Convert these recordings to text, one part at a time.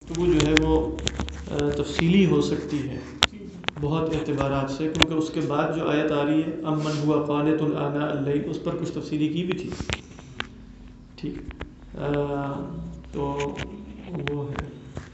گفتگو جو ہے وہ تفصیلی ہو سکتی ہے بہت اعتبارات سے، کیونکہ اس کے بعد جو آیت آ رہی ہے امن ہوا قانت آناء اللیل، اس پر کچھ تفصیلی کی بھی تھی. ٹھیک، تو وہ ہے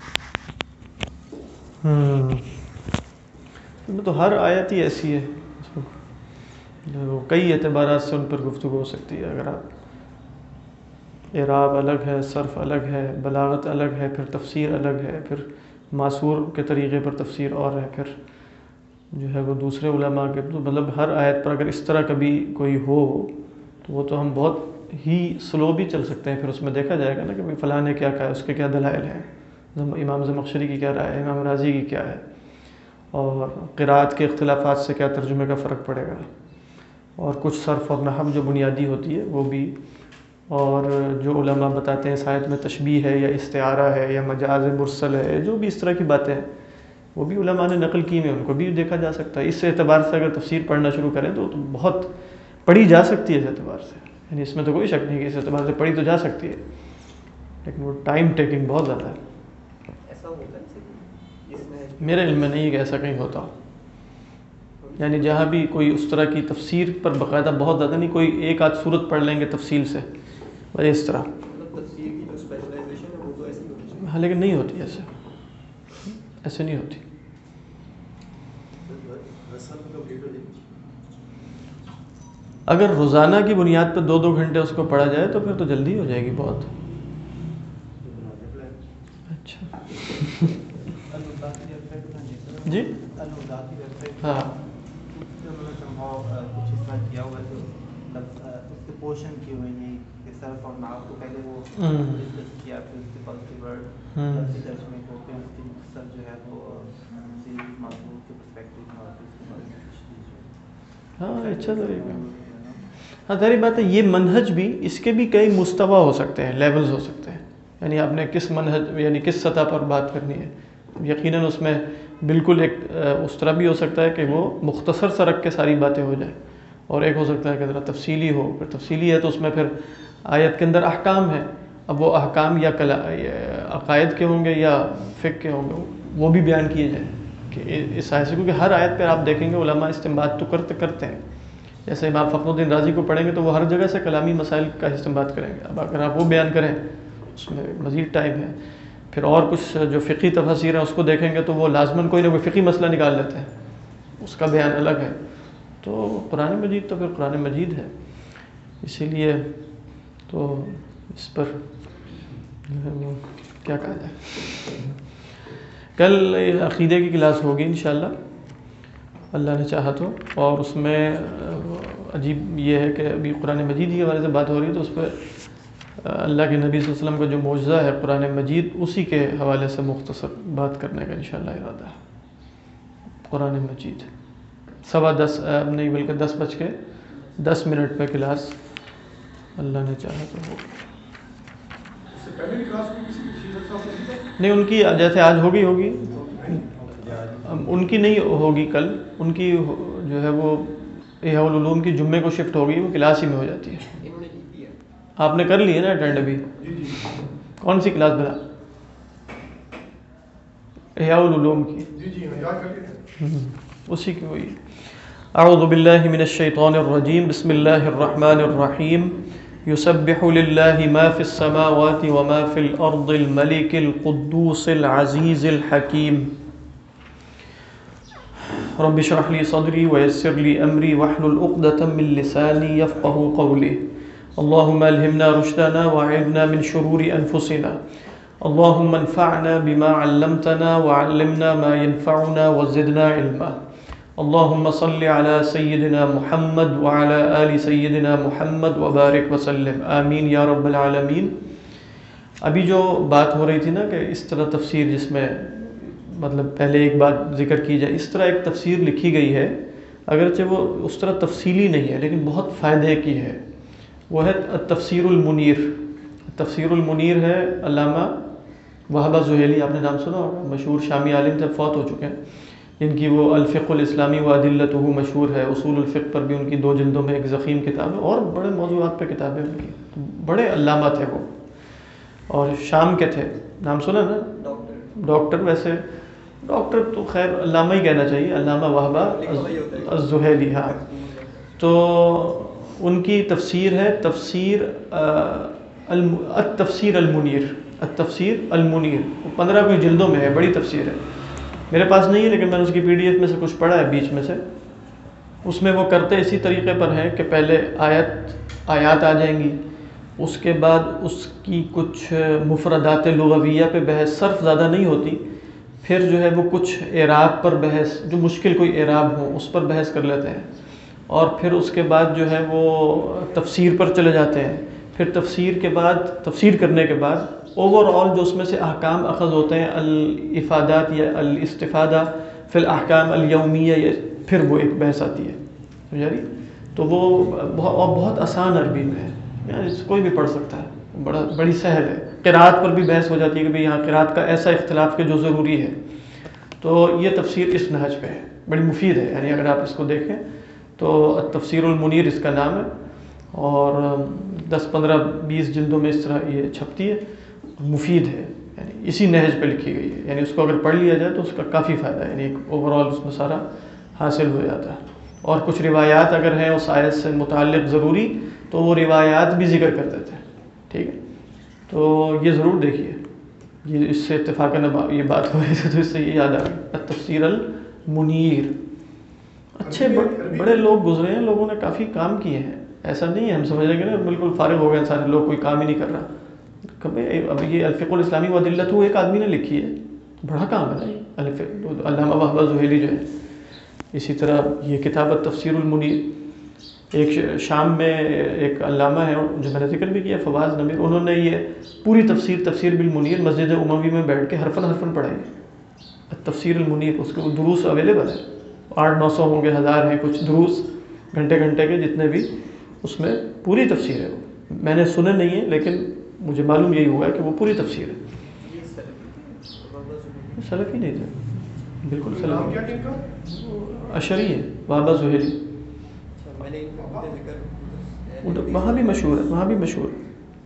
تو ہر آیت ہی ایسی ہے، وہ کئی اعتبارات سے ان پر گفتگو ہو سکتی ہے. اگر آپ اعراب الگ ہے، صرف الگ ہے، بلاغت الگ ہے، پھر تفسیر الگ ہے، پھر معصور کے طریقے پر تفسیر اور ہے، پھر جو ہے وہ دوسرے علماء کے، مطلب ہر آیت پر اگر اس طرح کبھی کوئی ہو تو وہ تو ہم بہت ہی سلو بھی چل سکتے ہیں. پھر اس میں دیکھا جائے گا نا کہ فلاں نے کیا کہا ہے، اس کے کیا دلائل ہیں، امام زمخشری کی کیا رائے ہے، امام رازی کی کیا ہے، اور قرات کے اختلافات سے کیا ترجمے کا فرق پڑے گا، اور کچھ صرف اور نحو جو بنیادی ہوتی ہے وہ بھی، اور جو علماء بتاتے ہیں اس آیت میں تشبیہ ہے یا استعارہ ہے یا مجاز مرسل ہے، جو بھی اس طرح کی باتیں ہیں وہ بھی علماء نے نقل کی ہیں، ان کو بھی دیکھا جا سکتا ہے. اس اعتبار سے اگر تفسیر پڑھنا شروع کریں تو بہت پڑھی جا سکتی ہے اس اعتبار سے، یعنی اس میں تو کوئی شک نہیں کہ اس اعتبار سے پڑھی تو جا سکتی ہے، لیکن وہ ٹائم ٹیکنگ بہت زیادہ ہے. ایسا ہوتا ہے اس میں میرے علم میں نہیں کہ ایسا کہیں ہوتا، یعنی جہاں بھی کوئی اس طرح کی تفسیر پر باقاعدہ بہت زیادہ نہیں، کوئی ایک آدھ صورت پڑھ لیں گے تفصیل سے بس اس طرح، تفسیر کی جو اسپیشلائزیشن ہے وہ تو ایسی ہوتی ہے. ہاں لیکن نہیں ہوتی ایسے نہیں ہوتی. اگر روزانہ کی بنیاد پہ 2-2 گھنٹے اس کو پڑھا جائے تو پھر تو جلدی ہو جائے گی بہت. اچھا جی ہاں کچھ اس طرح کیا ہوا ہے تو اس کے پورشن کی ہوئی ہے کہ صرف اور نحو کو پہلے وہ ڈسکس کیا، پھر اس کے بعد کے ورڈ لفظی ترجمے کو، پھر اس کی مختصر جو ہے وہ معصور کے پرسپیکٹو میں، اور پھر اس کے بعد ہاں اچھا طریقہ. ہاں ظاہر بات ہے یہ منہج بھی، اس کے بھی کئی مستوی ہو سکتے ہیں، لیولز ہو سکتے ہیں، یعنی آپ نے کس منہج یعنی کس سطح پر بات کرنی ہے. یقیناً اس میں بالکل ایک اس طرح بھی ہو سکتا ہے کہ وہ مختصر سا رکھ کے ساری باتیں ہو جائیں، اور ایک ہو سکتا ہے کہ ذرا تفصیلی ہو. پھر تفصیلی ہے تو اس میں پھر آیت کے اندر احکام ہے، اب وہ احکام یا عقائد کے ہوں گے یا فقہ کے ہوں گے، وہ بھی بیان کیے جائیں کہ اس آیت سے، کیونکہ ہر آیت پہ آپ دیکھیں گے علماء استنباط تو کرتے ہیں. جیسے امام فخر الدین رازی کو پڑھیں گے تو وہ ہر جگہ سے کلامی مسائل کا استنباط کریں گے. اب اگر آپ وہ بیان کریں اس میں مزید ٹائم ہے. پھر اور کچھ جو فقہی تفاسیر ہیں اس کو دیکھیں گے تو وہ لازماً کوئی نہ کوئی فقہی مسئلہ نکال لیتے ہیں، اس کا بیان الگ ہے. تو قرآن مجید تو پھر قرآن مجید ہے، اسی لیے تو اس پر وہ کیا کہا جائے. کل عقیدے کی کلاس ہوگی انشاءاللہ اللہ نے چاہا تو، اور اس میں عجیب یہ ہے کہ ابھی قرآن مجید کے حوالے سے بات ہو رہی ہے تو اس پہ اللہ کے نبی صلی اللہ علیہ وسلم کا جو معجزہ ہے قرآن مجید، اسی کے حوالے سے مختصر بات کرنے کا انشاءاللہ ارادہ ہے. قرآن مجید 10:15 نہیں بلکہ 10:10 پہ کلاس اللہ نے چاہا تو ہو. نہیں ان کی جیسے آج ہوگی ان کی نہیں ہوگی کل، ان کی جو ہے وہ احیاء العلوم کی جمعے کو شفٹ ہوگی، وہ کلاس ہی میں ہو جاتی ہے. آپ نے کر لی ہے نا اٹینڈ ابھی؟ کون سی کلاس بنا؟ احیاء العلوم کی، اسی کی ہوئی. اعوذ باللہ من الشیطان الرجیم، بسم اللہ الرحمن الرحیم. یسبح للہ ما فی السماوات وما فی الارض الملک القدوس العزیز الحکیم. رب اشرح لي صدري ويسر لي أمري واحلل عقدة من لساني يفقهوا قولي. اللهم ألهمنا رشدنا وأعذنا من شرور أنفسنا. اللهم انفعنا بما علمتنا وعلمنا ما ينفعنا وزدنا علما. اللهم صل على سيدنا محمد وعلى آل سيدنا محمد وبارك وسلم آمين یا رب العالمین. ابھی جو بات ہو رہی تھی نا کہ اس طرح تفسیر جس میں مطلب پہلے ایک بات ذکر کی جائے، اس طرح ایک تفسیر لکھی گئی ہے، اگرچہ وہ اس طرح تفصیلی نہیں ہے لیکن بہت فائدے کی ہے. وہ ہے تفسیر المنیر. تفسیر المنیر ہے علامہ وہبہ زحیلی، آپ نے نام سنا ہوگا، مشہور شامی عالم تھے، فوت ہو چکے ہیں. جن کی وہ الفقہ الاسلامی و ادلتہ مشہور ہے. اصول الفقہ پر بھی ان کی 2 جلدوں میں ایک ضخیم کتاب ہے، اور بڑے موضوعات پہ کتابیں ان کی. بڑے علامہ تھے وہ، اور شام کے تھے. نام سنا نا؟ ڈاکٹر ویسے ڈاکٹر تو خیر علامہ ہی کہنا چاہیے، علامہ وہبہ الزہیلی. ہاں تو ان کی تفسیر ہے تفسیر التفسیر المنیر، التفسیر المنیر، 15 کوئی جلدوں میں ہے، بڑی تفسیر ہے. میرے پاس نہیں ہے لیکن میں نے اس کی PDF میں سے کچھ پڑھا ہے بیچ میں سے. اس میں وہ کرتے اسی طریقے پر ہیں کہ پہلے آیات آ جائیں گی، اس کے بعد اس کی کچھ مفردات لغویہ پہ بحث، صرف زیادہ نہیں ہوتی، پھر جو ہے وہ کچھ اعراب پر بحث، جو مشکل کوئی اعراب ہو اس پر بحث کر لیتے ہیں، اور پھر اس کے بعد جو ہے وہ تفسیر پر چلے جاتے ہیں. پھر تفسیر کے بعد، تفسیر کرنے کے بعد اوور آل جو اس میں سے احکام اخذ ہوتے ہیں، الافادات یا الاستفادہ فی الاحکام الیومیہ، پھر وہ ایک بحث آتی ہے. سمجھا رہی؟ تو وہ بہت آسان عربی میں ہے، یعنی کوئی بھی پڑھ سکتا ہے، بڑی سہل ہے. قرات پر بھی بحث ہو جاتی ہے کہ بھئی یہاں قرات کا ایسا اختلاف کہ جو ضروری ہے. تو یہ تفسیر اس نہج پہ ہے، بڑی مفید ہے. یعنی اگر آپ اس کو دیکھیں تو تفسیر المنیر اس کا نام ہے، اور 10 15 20 جلدوں میں اس طرح یہ چھپتی ہے، مفید ہے. یعنی اسی نہج پہ لکھی گئی ہے، یعنی اس کو اگر پڑھ لیا جائے تو اس کا کافی فائدہ ہے. یعنی ایک اوور آل اس میں سارا حاصل ہو جاتا ہے. اور کچھ روایات اگر ہیں اس آیت سے متعلق ضروری تو وہ روایات بھی ذکر کر دیتے ہیں. ٹھیک ہے، تو یہ ضرور دیکھیے. یہ اس سے اتفاقاً یہ بات ہو رہی تھی تو اس سے یہ یاد آ گئی، تفسیر المنیر. اچھے بڑے لوگ گزرے ہیں، لوگوں نے کافی کام کیے ہیں. ایسا نہیں ہے ہم سمجھ رہے کہ بالکل فارغ ہو گئے سارے لوگ، کوئی کام ہی نہیں کر رہا. کبھی اب یہ الفقہ الاسلامی وادلتہ ایک آدمی نے لکھی ہے، بڑا کام ہے نا علامہ وہبہ الزہیلی جو ہے. اسی طرح یہ کتاب تفسیر المنیر، ایک شام میں ایک علامہ ہے جو میں نے ذکر بھی کیا، فواز نمیر، انہوں نے یہ پوری تفسیر بالمنیر مسجد اموی میں بیٹھ کے حرفن پڑھائی. تفسیر المنیر، اس کے دروس اویلیبل ہے، 800-900 ہوں گے، 1000 ہیں کچھ دروس، گھنٹے کے جتنے بھی، اس میں پوری تفسیر ہے. میں نے سنے نہیں ہے لیکن مجھے معلوم یہی ہوا ہے کہ وہ پوری تفسیر ہے. سلفی نہیں تھے، بالکل سلفی، اشعری ہے وہبہ زہیلی. وہاں بھی مشہور ہے، وہاں بھی مشہور ہے.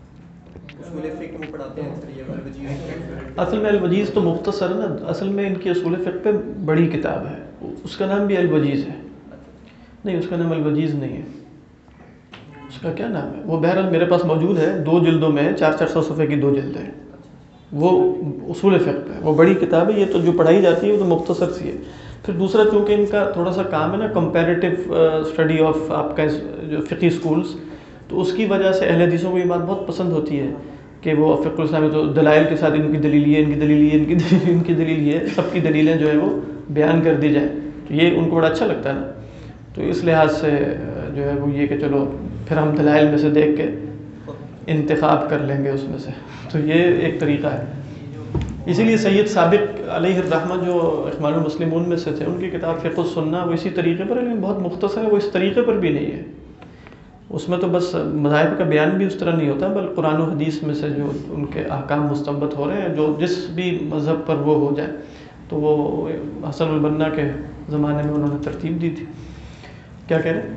اصل میں الوجیز تو مختصر ہے نا، اصل میں ان کی اصول فقہ پہ بڑی کتاب ہے، اس کا نام بھی الوجیز ہے. نہیں، اس کا نام الوجیز نہیں ہے، اس کا کیا نام ہے وہ بہرحال میرے پاس موجود ہے، 2 جلدوں میں ہے، 400 صفحے کی 2 جلدیں ہیں. وہ اصول فقہ پہ وہ بڑی کتاب ہے. یہ تو جو پڑھائی جاتی ہے وہ تو مختصر سی ہے. پھر دوسرا چونکہ ان کا تھوڑا سا کام ہے نا کمپیریٹیو اسٹڈی آف آپ کا جو فقی سکولز، تو اس کی وجہ سے اہل حدیثوں کو یہ بات بہت پسند ہوتی ہے کہ وہ فقہ الاسلامی تو دلائل کے ساتھ ان کی دلیل یہ، ان کی دلیل یہ، ان کی دلیل یہ، سب کی دلیلیں جو ہے وہ بیان کر دی جائیں. تو یہ ان کو بڑا اچھا لگتا ہے نا. تو اس لحاظ سے جو ہے وہ یہ کہ چلو پھر ہم دلائل میں سے دیکھ کے انتخاب کر لیں گے اس میں سے. تو یہ ایک طریقہ ہے. اسی لیے سید سابق علیہ الرحمہ جو اخوان المسلمون میں سے تھے، ان کی کتاب فقہ السنہ وہ اسی طریقے پر ہے، لیکن بہت مختصر ہے. وہ اس طریقے پر بھی نہیں ہے، اس میں تو بس مذاہب کا بیان بھی اس طرح نہیں ہوتا، بلکہ قرآن و حدیث میں سے جو ان کے احکام مستنبط ہو رہے ہیں، جو جس بھی مذہب پر وہ ہو جائے. تو وہ حسن البنا کے زمانے میں انہوں نے ترتیب دی تھی. کیا کہہ رہے ہیں؟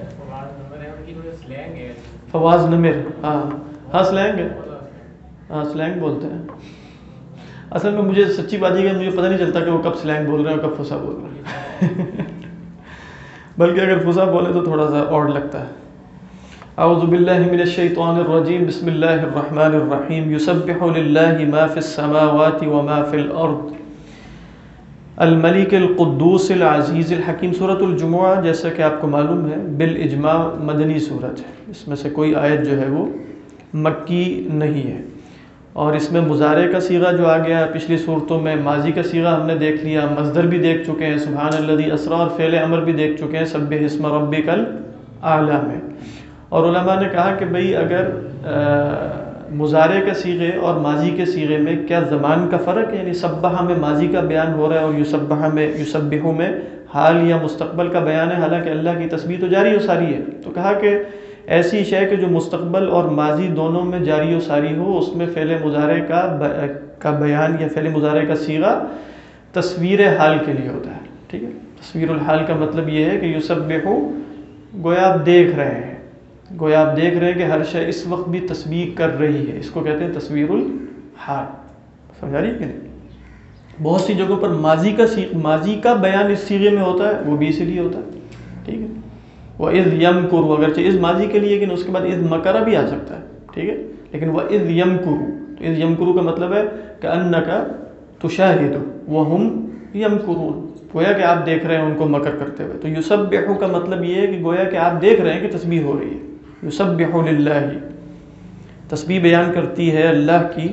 فواز نمر، ہاں سلینگ ہے، ہاں سلینگ بولتے ہیں. اصل میں مجھے سچی بات یہ ہے، مجھے پتہ نہیں چلتا کہ وہ کب سلینگ بول رہے ہیں اور کب فصیح بول رہے ہیں. بلکہ اگر فصیح بولے تو تھوڑا سا آڈ لگتا ہے. اعوذ باللہ من الشیطان الرجیم، بسم اللہ الرحمن الرحیم. یسبح للہ ما فی السماوات وما فی الارض الملک القدوس العزیز الحکیم. سورۃ الجمعہ جیسا کہ آپ کو معلوم ہے بالاجماع مدنی سورت ہے، اس میں سے کوئی آیت جو ہے وہ مکی نہیں ہے. اور اس میں مضارع کا صیغہ جو آ گیا، پچھلی صورتوں میں ماضی کا صیغہ ہم نے دیکھ لیا، مصدر بھی دیکھ چکے ہیں سبحان الذی اسری، اور فعل امر بھی دیکھ چکے ہیں سبح اسم ربک الاعلی میں. اور علماء نے کہا کہ بھئی اگر مضارع کے صیغے اور ماضی کے صیغے میں کیا زمان کا فرق ہے، یعنی سبح میں ماضی کا بیان ہو رہا ہے اور یسبح میں حال یا مستقبل کا بیان ہے، حالانکہ اللہ کی تسبیح تو جاری و ساری ہے. تو کہا کہ ایسی شے کہ جو مستقبل اور ماضی دونوں میں جاری و ساری ہو، اس میں فعل مضارع کا بیان یا فعل مضارع کا صیغہ تصویر حال کے لیے ہوتا ہے. ٹھیک ہے، تصویر الحال کا مطلب یہ ہے کہ یسبح، گویا آپ دیکھ رہے ہیں، گویا آپ دیکھ رہے ہیں کہ ہر شے اس وقت بھی تسبیح کر رہی ہے. اس کو کہتے ہیں تصویر الحال. سمجھا رہی ہے کہ نہیں؟ بہت سی جگہوں پر ماضی کا بیان اس صیغے میں ہوتا ہے، وہ بھی اسی لیے ہوتا ہے، ٹھیک ہے. وَإِذْ يَمْكُرُ اگرچہ اذ ماضی کے لیے لیکن اس کے بعد اذ مکر بھی آ سکتا ہے، ٹھیک ہے. لیکن وَإِذْ يَمْكُرُ، تو اذ يَمْكُرُ کا مطلب ہے كَأَنَّكَ تُشَاهِدُ وَهُمْ يَمْكُرُونَ، گویا کہ آپ دیکھ رہے ہیں ان کو مکر کرتے ہوئے. تو یسبح کا مطلب یہ ہے کہ گویا کہ آپ دیکھ رہے ہیں کہ تسبیح ہو رہی ہے. یسبح للہ، تسبیح بیان کرتی ہے اللہ کی.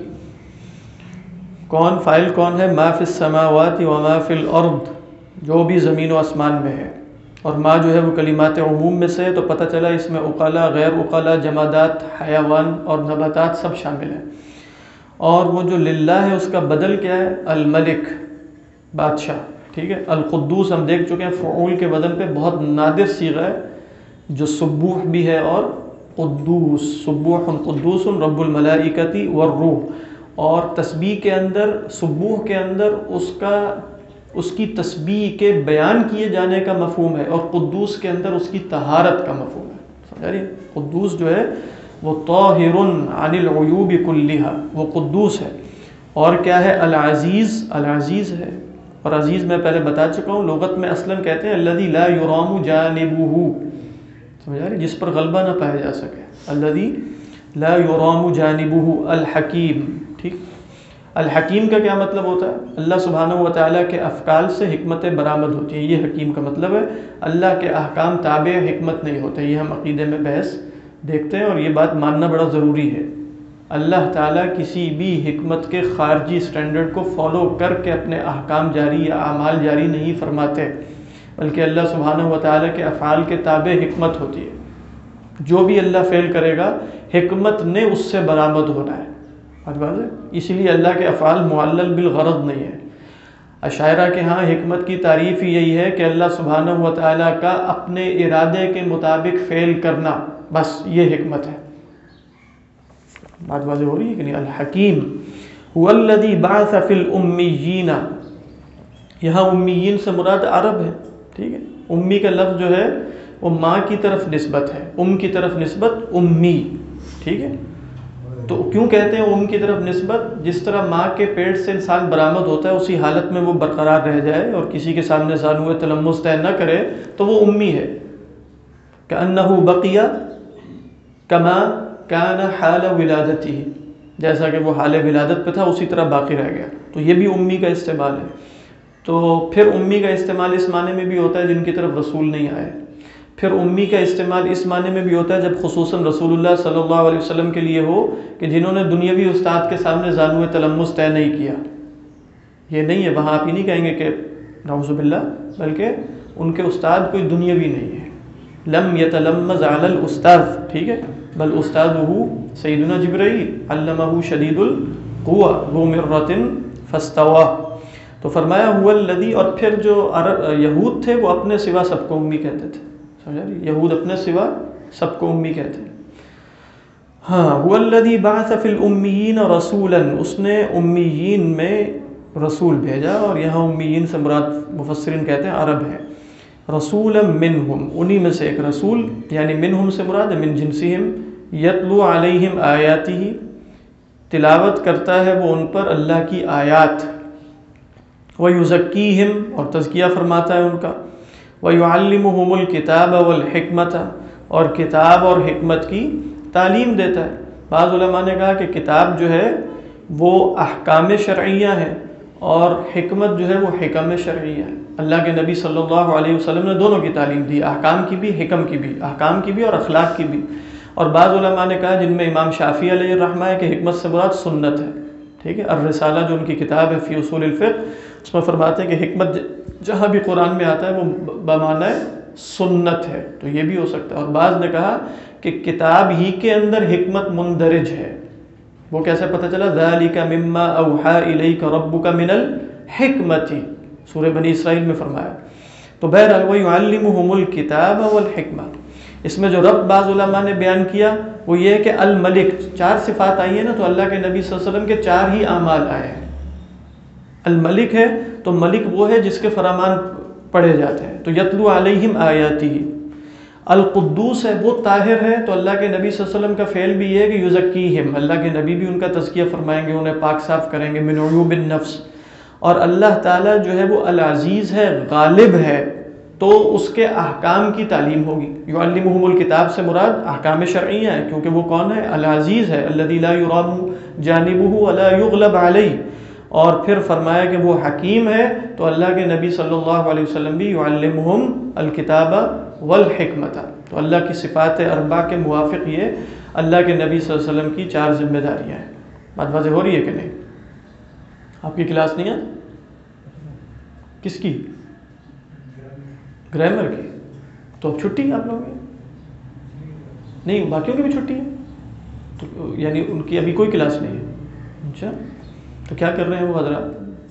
کون فاعل کون ہے؟ ما فی السماوات و ما فی الارض، جو بھی زمین و آسمان میں ہے. اور ما جو ہے وہ کلمات عموم میں سے، تو پتہ چلا اس میں عقلا، غیر عقلا، جمادات، حیوان اور نباتات سب شامل ہیں. اور وہ جو للہ ہے اس کا بدل کیا ہے؟ الملک، بادشاہ، ٹھیک ہے. القدوس ہم دیکھ چکے ہیں فعول کے وزن پہ بہت نادر صیغہ ہے جو سبوح بھی ہے اور قدوس. سبوح قدوس رب الملائکۃ والروح. اور تسبیح کے اندر، سبوح کے اندر اس کی تسبیح کے بیان کیے جانے کا مفہوم ہے، اور قدوس کے اندر اس کی طہارت کا مفہوم ہے. سمجھا رہی؟ قدوس جو ہے وہ طاہر عن العیوب کلھا، وہ قدوس ہے. اور کیا ہے؟ العزیز، العزیز ہے. اور عزیز میں پہلے بتا چکا ہوں لغت میں اصلاً کہتے ہیں الذی لا یرام جانبہ، سمجھا رہی؟ جس پر غلبہ نہ پایا جا سکے. الذی لا یرام جانبہ. الحکیم، ٹھیک. الحکیم کا کیا مطلب ہوتا ہے؟ اللہ سبحانہ و تعالیٰ کے افعال سے حکمتیں برآمد ہوتی ہیں، یہ حکیم کا مطلب ہے. اللہ کے احکام تابع حکمت نہیں ہوتے، یہ ہم عقیدے میں بحث دیکھتے ہیں اور یہ بات ماننا بڑا ضروری ہے. اللہ تعالیٰ کسی بھی حکمت کے خارجی سٹینڈرڈ کو فالو کر کے اپنے احکام جاری یا اعمال جاری نہیں فرماتے، بلکہ اللہ سبحانہ و تعالیٰ کے افعال کے تابع حکمت ہوتی ہے. جو بھی اللہ فعل کرے گا حکمت نے اس سے برآمد ہونا ہے. بات ہے، اسی لیے اللہ کے افعال معلل بالغرض نہیں ہے. اشاعرہ کے ہاں حکمت کی تعریف ہی یہی ہے کہ اللہ سبحانہ و تعالیٰ کا اپنے ارادے کے مطابق فعل کرنا، بس یہ حکمت ہے. بات واضح ہو رہی ہے کہ نہیں؟ الحکیم هو الذی بعث فی الامیین، یہاں امیین سے مراد عرب ہے، ٹھیک ہے. امی کا لفظ جو ہے وہ ماں کی طرف نسبت ہے، کی طرف نسبت امی، ٹھیک ہے. تو کیوں کہتے ہیں ام کی طرف نسبت؟ جس طرح ماں کے پیٹ سے انسان برآمد ہوتا ہے اسی حالت میں وہ برقرار رہ جائے اور کسی کے سامنے زانو تلمس طے نہ کرے تو وہ امی ہے. کأنہ بقی کما کان حال ولادتہ، جیسا کہ وہ حال ولادت پہ تھا اسی طرح باقی رہ گیا. تو یہ بھی امی کا استعمال ہے. تو پھر امی کا استعمال اس معنی میں بھی ہوتا ہے جن کی طرف رسول نہیں آئے. پھر امی کا استعمال اس معنی میں بھی ہوتا ہے جب خصوصاً رسول اللہ صلی اللہ علیہ وسلم کے لیے ہو کہ جنہوں نے دنیاوی استاد کے سامنے زانو تلمس طے نہیں کیا. یہ نہیں ہے، وہاں آپ ہی نہیں کہیں گے کہ نعوذ باللہ، بلکہ ان کے استاد کوئی دنیاوی نہیں ہے. لم یتلمز علی الاستاذ، ٹھیک ہے، بل استاذہ سیدنا جبرائیل علمہ شدید القوى ذو مرۃ فاستوى. تو فرمایا هو الذی، اور پھر جو یہود تھے وہ اپنے سوا سب کو امی کہتے تھے. سمجھا؟ یہود اپنے سوا سب کو امی کہتے ہیں. ہاں، هو الذی بعث فی الامیین رسولا، اس نے امیین میں رسول بھیجا. اور یہاں امیین سے مراد مفسرین کہتے ہیں عرب ہے. رسولا منہم، انہی میں سے ایک رسول، یعنی منہم سے مراد ہے من جنسہم. یتلو علیہم آیاتہ، تلاوت کرتا ہے وہ ان پر اللہ کی آیات. ویزکیہم، اور تزکیہ فرماتا ہے ان کا. وَيُعَلِّمُهُمُ الْكِتَابَ وَالْحِكْمَةَ، اور کتاب اور حکمت کی تعلیم دیتا ہے. بعض علماء نے کہا کہ کتاب جو ہے وہ احکام شرعیہ ہے اور حکمت جو ہے وہ حکم شرعیہ ہے. اللہ کے نبی صلی اللہ علیہ وسلم نے دونوں کی تعلیم دی، احکام کی بھی، حکم کی بھی، احکام کی بھی اور اخلاق کی بھی. اور بعض علماء نے کہا، جن میں امام شافعی علیہ الرحمہ ہے، کہ حکمت سے مراد سنت ہے. ٹھیک ہے. الرسالہ جو ان کی کتاب ہے فی اصول الفقہ، اس میں فرماتے ہیں کہ حکمت جہاں بھی قرآن میں آتا ہے وہ بمعنی سنت ہے. تو یہ بھی ہو سکتا ہے. اور بعض نے کہا کہ کتاب ہی کے اندر حکمت مندرج ہے. وہ کیسے پتہ چلا؟ ذَلِكَ مِمَّا أَوْحَى إِلَيْكَ رَبُّكَ مِنَ الْحِكْمَةِ، سورہ بنی اسرائیل میں فرمایا. تو بہرحال وَيُعَلِّمُهُمُ الْكِتَابَ وَالْحِكْمَةَ، اس میں جو رب بعض علماء نے بیان کیا وہ یہ ہے کہ الملک، 4 صفات آئی ہیں نا، تو اللہ کے نبی صلی اللہ علیہ وسلم کے 4 ہی اعمال آئے ہیں. الملک ہے تو ملک وہ ہے جس کے فرمان پڑھے جاتے ہیں، تو یتلو علیہم آیاتہ. القدوس ہے، وہ طاہر ہے، تو اللہ کے نبی صلی اللہ علیہ وسلم کا فعل بھی یہ ہے کہ یزکیہم، اللہ کے نبی بھی ان کا تزکیہ فرمائیں گے، انہیں پاک صاف کریں گے من عیوب النفس. اور اللہ تعالیٰ جو ہے وہ العزیز ہے، غالب ہے، تو اس کے احکام کی تعلیم ہوگی۔ یعلمہم الکتاب سے مراد احکام شرعیہ ہے، کیونکہ وہ کون ہے؟ العزیز ہے، الذی لا یرام جانبہ ولا یغلب علیہ۔ اور پھر فرمایا کہ وہ حکیم ہے، تو اللہ کے نبی صلی اللہ علیہ وسلم بھی یعلمہم الکتاب والحکمت، تو اللہ کی صفات اربع کے موافق یہ اللہ کے نبی صلی اللہ علیہ وسلم کی 4 ذمہ داریاں ہیں۔ بات واضح ہو رہی ہے کہ نہیں؟ آپ کی کلاس نہیں ہے؟ کس کی؟ گرامر کی؟ تو اب چھٹی ہے آپ لوگوں کی؟ نہیں، باقیوں کی بھی چھٹی ہے، تو یعنی ان کی ابھی کوئی کلاس نہیں ہے؟ اچھا، تو کیا کر رہے ہیں وہ حضرات؟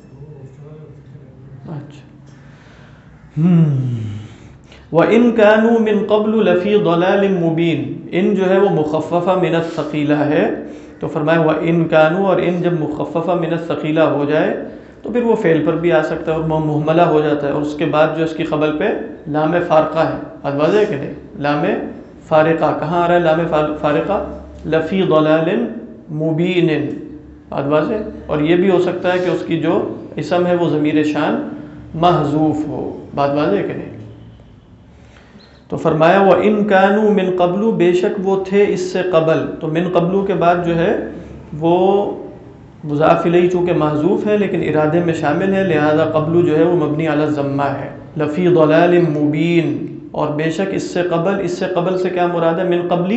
اچھا، وَإِن كَانُوا مِن قَبْلُ لَفِي ضَلَالٍ مُبِينٍ، ان جو ہے وہ مخففہ من الثقیلہ ہے، تو فرمایا وَإِن كَانُوا، اور ان جب مخففہ من الثقیلہ ہو جائے تو پھر وہ فعل پر بھی آ سکتا ہے اور مہملہ ہو جاتا ہے، اور اس کے بعد جو اس کی خبر پہ لام فارقہ ہے۔ بات واضح ہے کہ نہیں؟ لام فارقہ کہاں آ رہا ہے؟ لام فارقہ لفی ضلال مبین، بات واضح۔ اور یہ بھی ہو سکتا ہے کہ اس کی جو اسم ہے وہ ضمیر شان محذوف ہو، بات واضح ہے کہ نہیں؟ تو فرمایا وَإِن كَانُوا مِن قَبْلُ، بے شک وہ تھے اس سے قبل، تو من قبلو کے بعد جو ہے وہ مضاف الیہ چونکہ محذوف ہے لیکن ارادے میں شامل ہے، لہذا قبلو جو ہے وہ مبنی علی الضمہ ہے، لفی ضلال مبین۔ اور بے شک اس سے قبل، اس سے قبل سے کیا مراد ہے؟ من قبلی،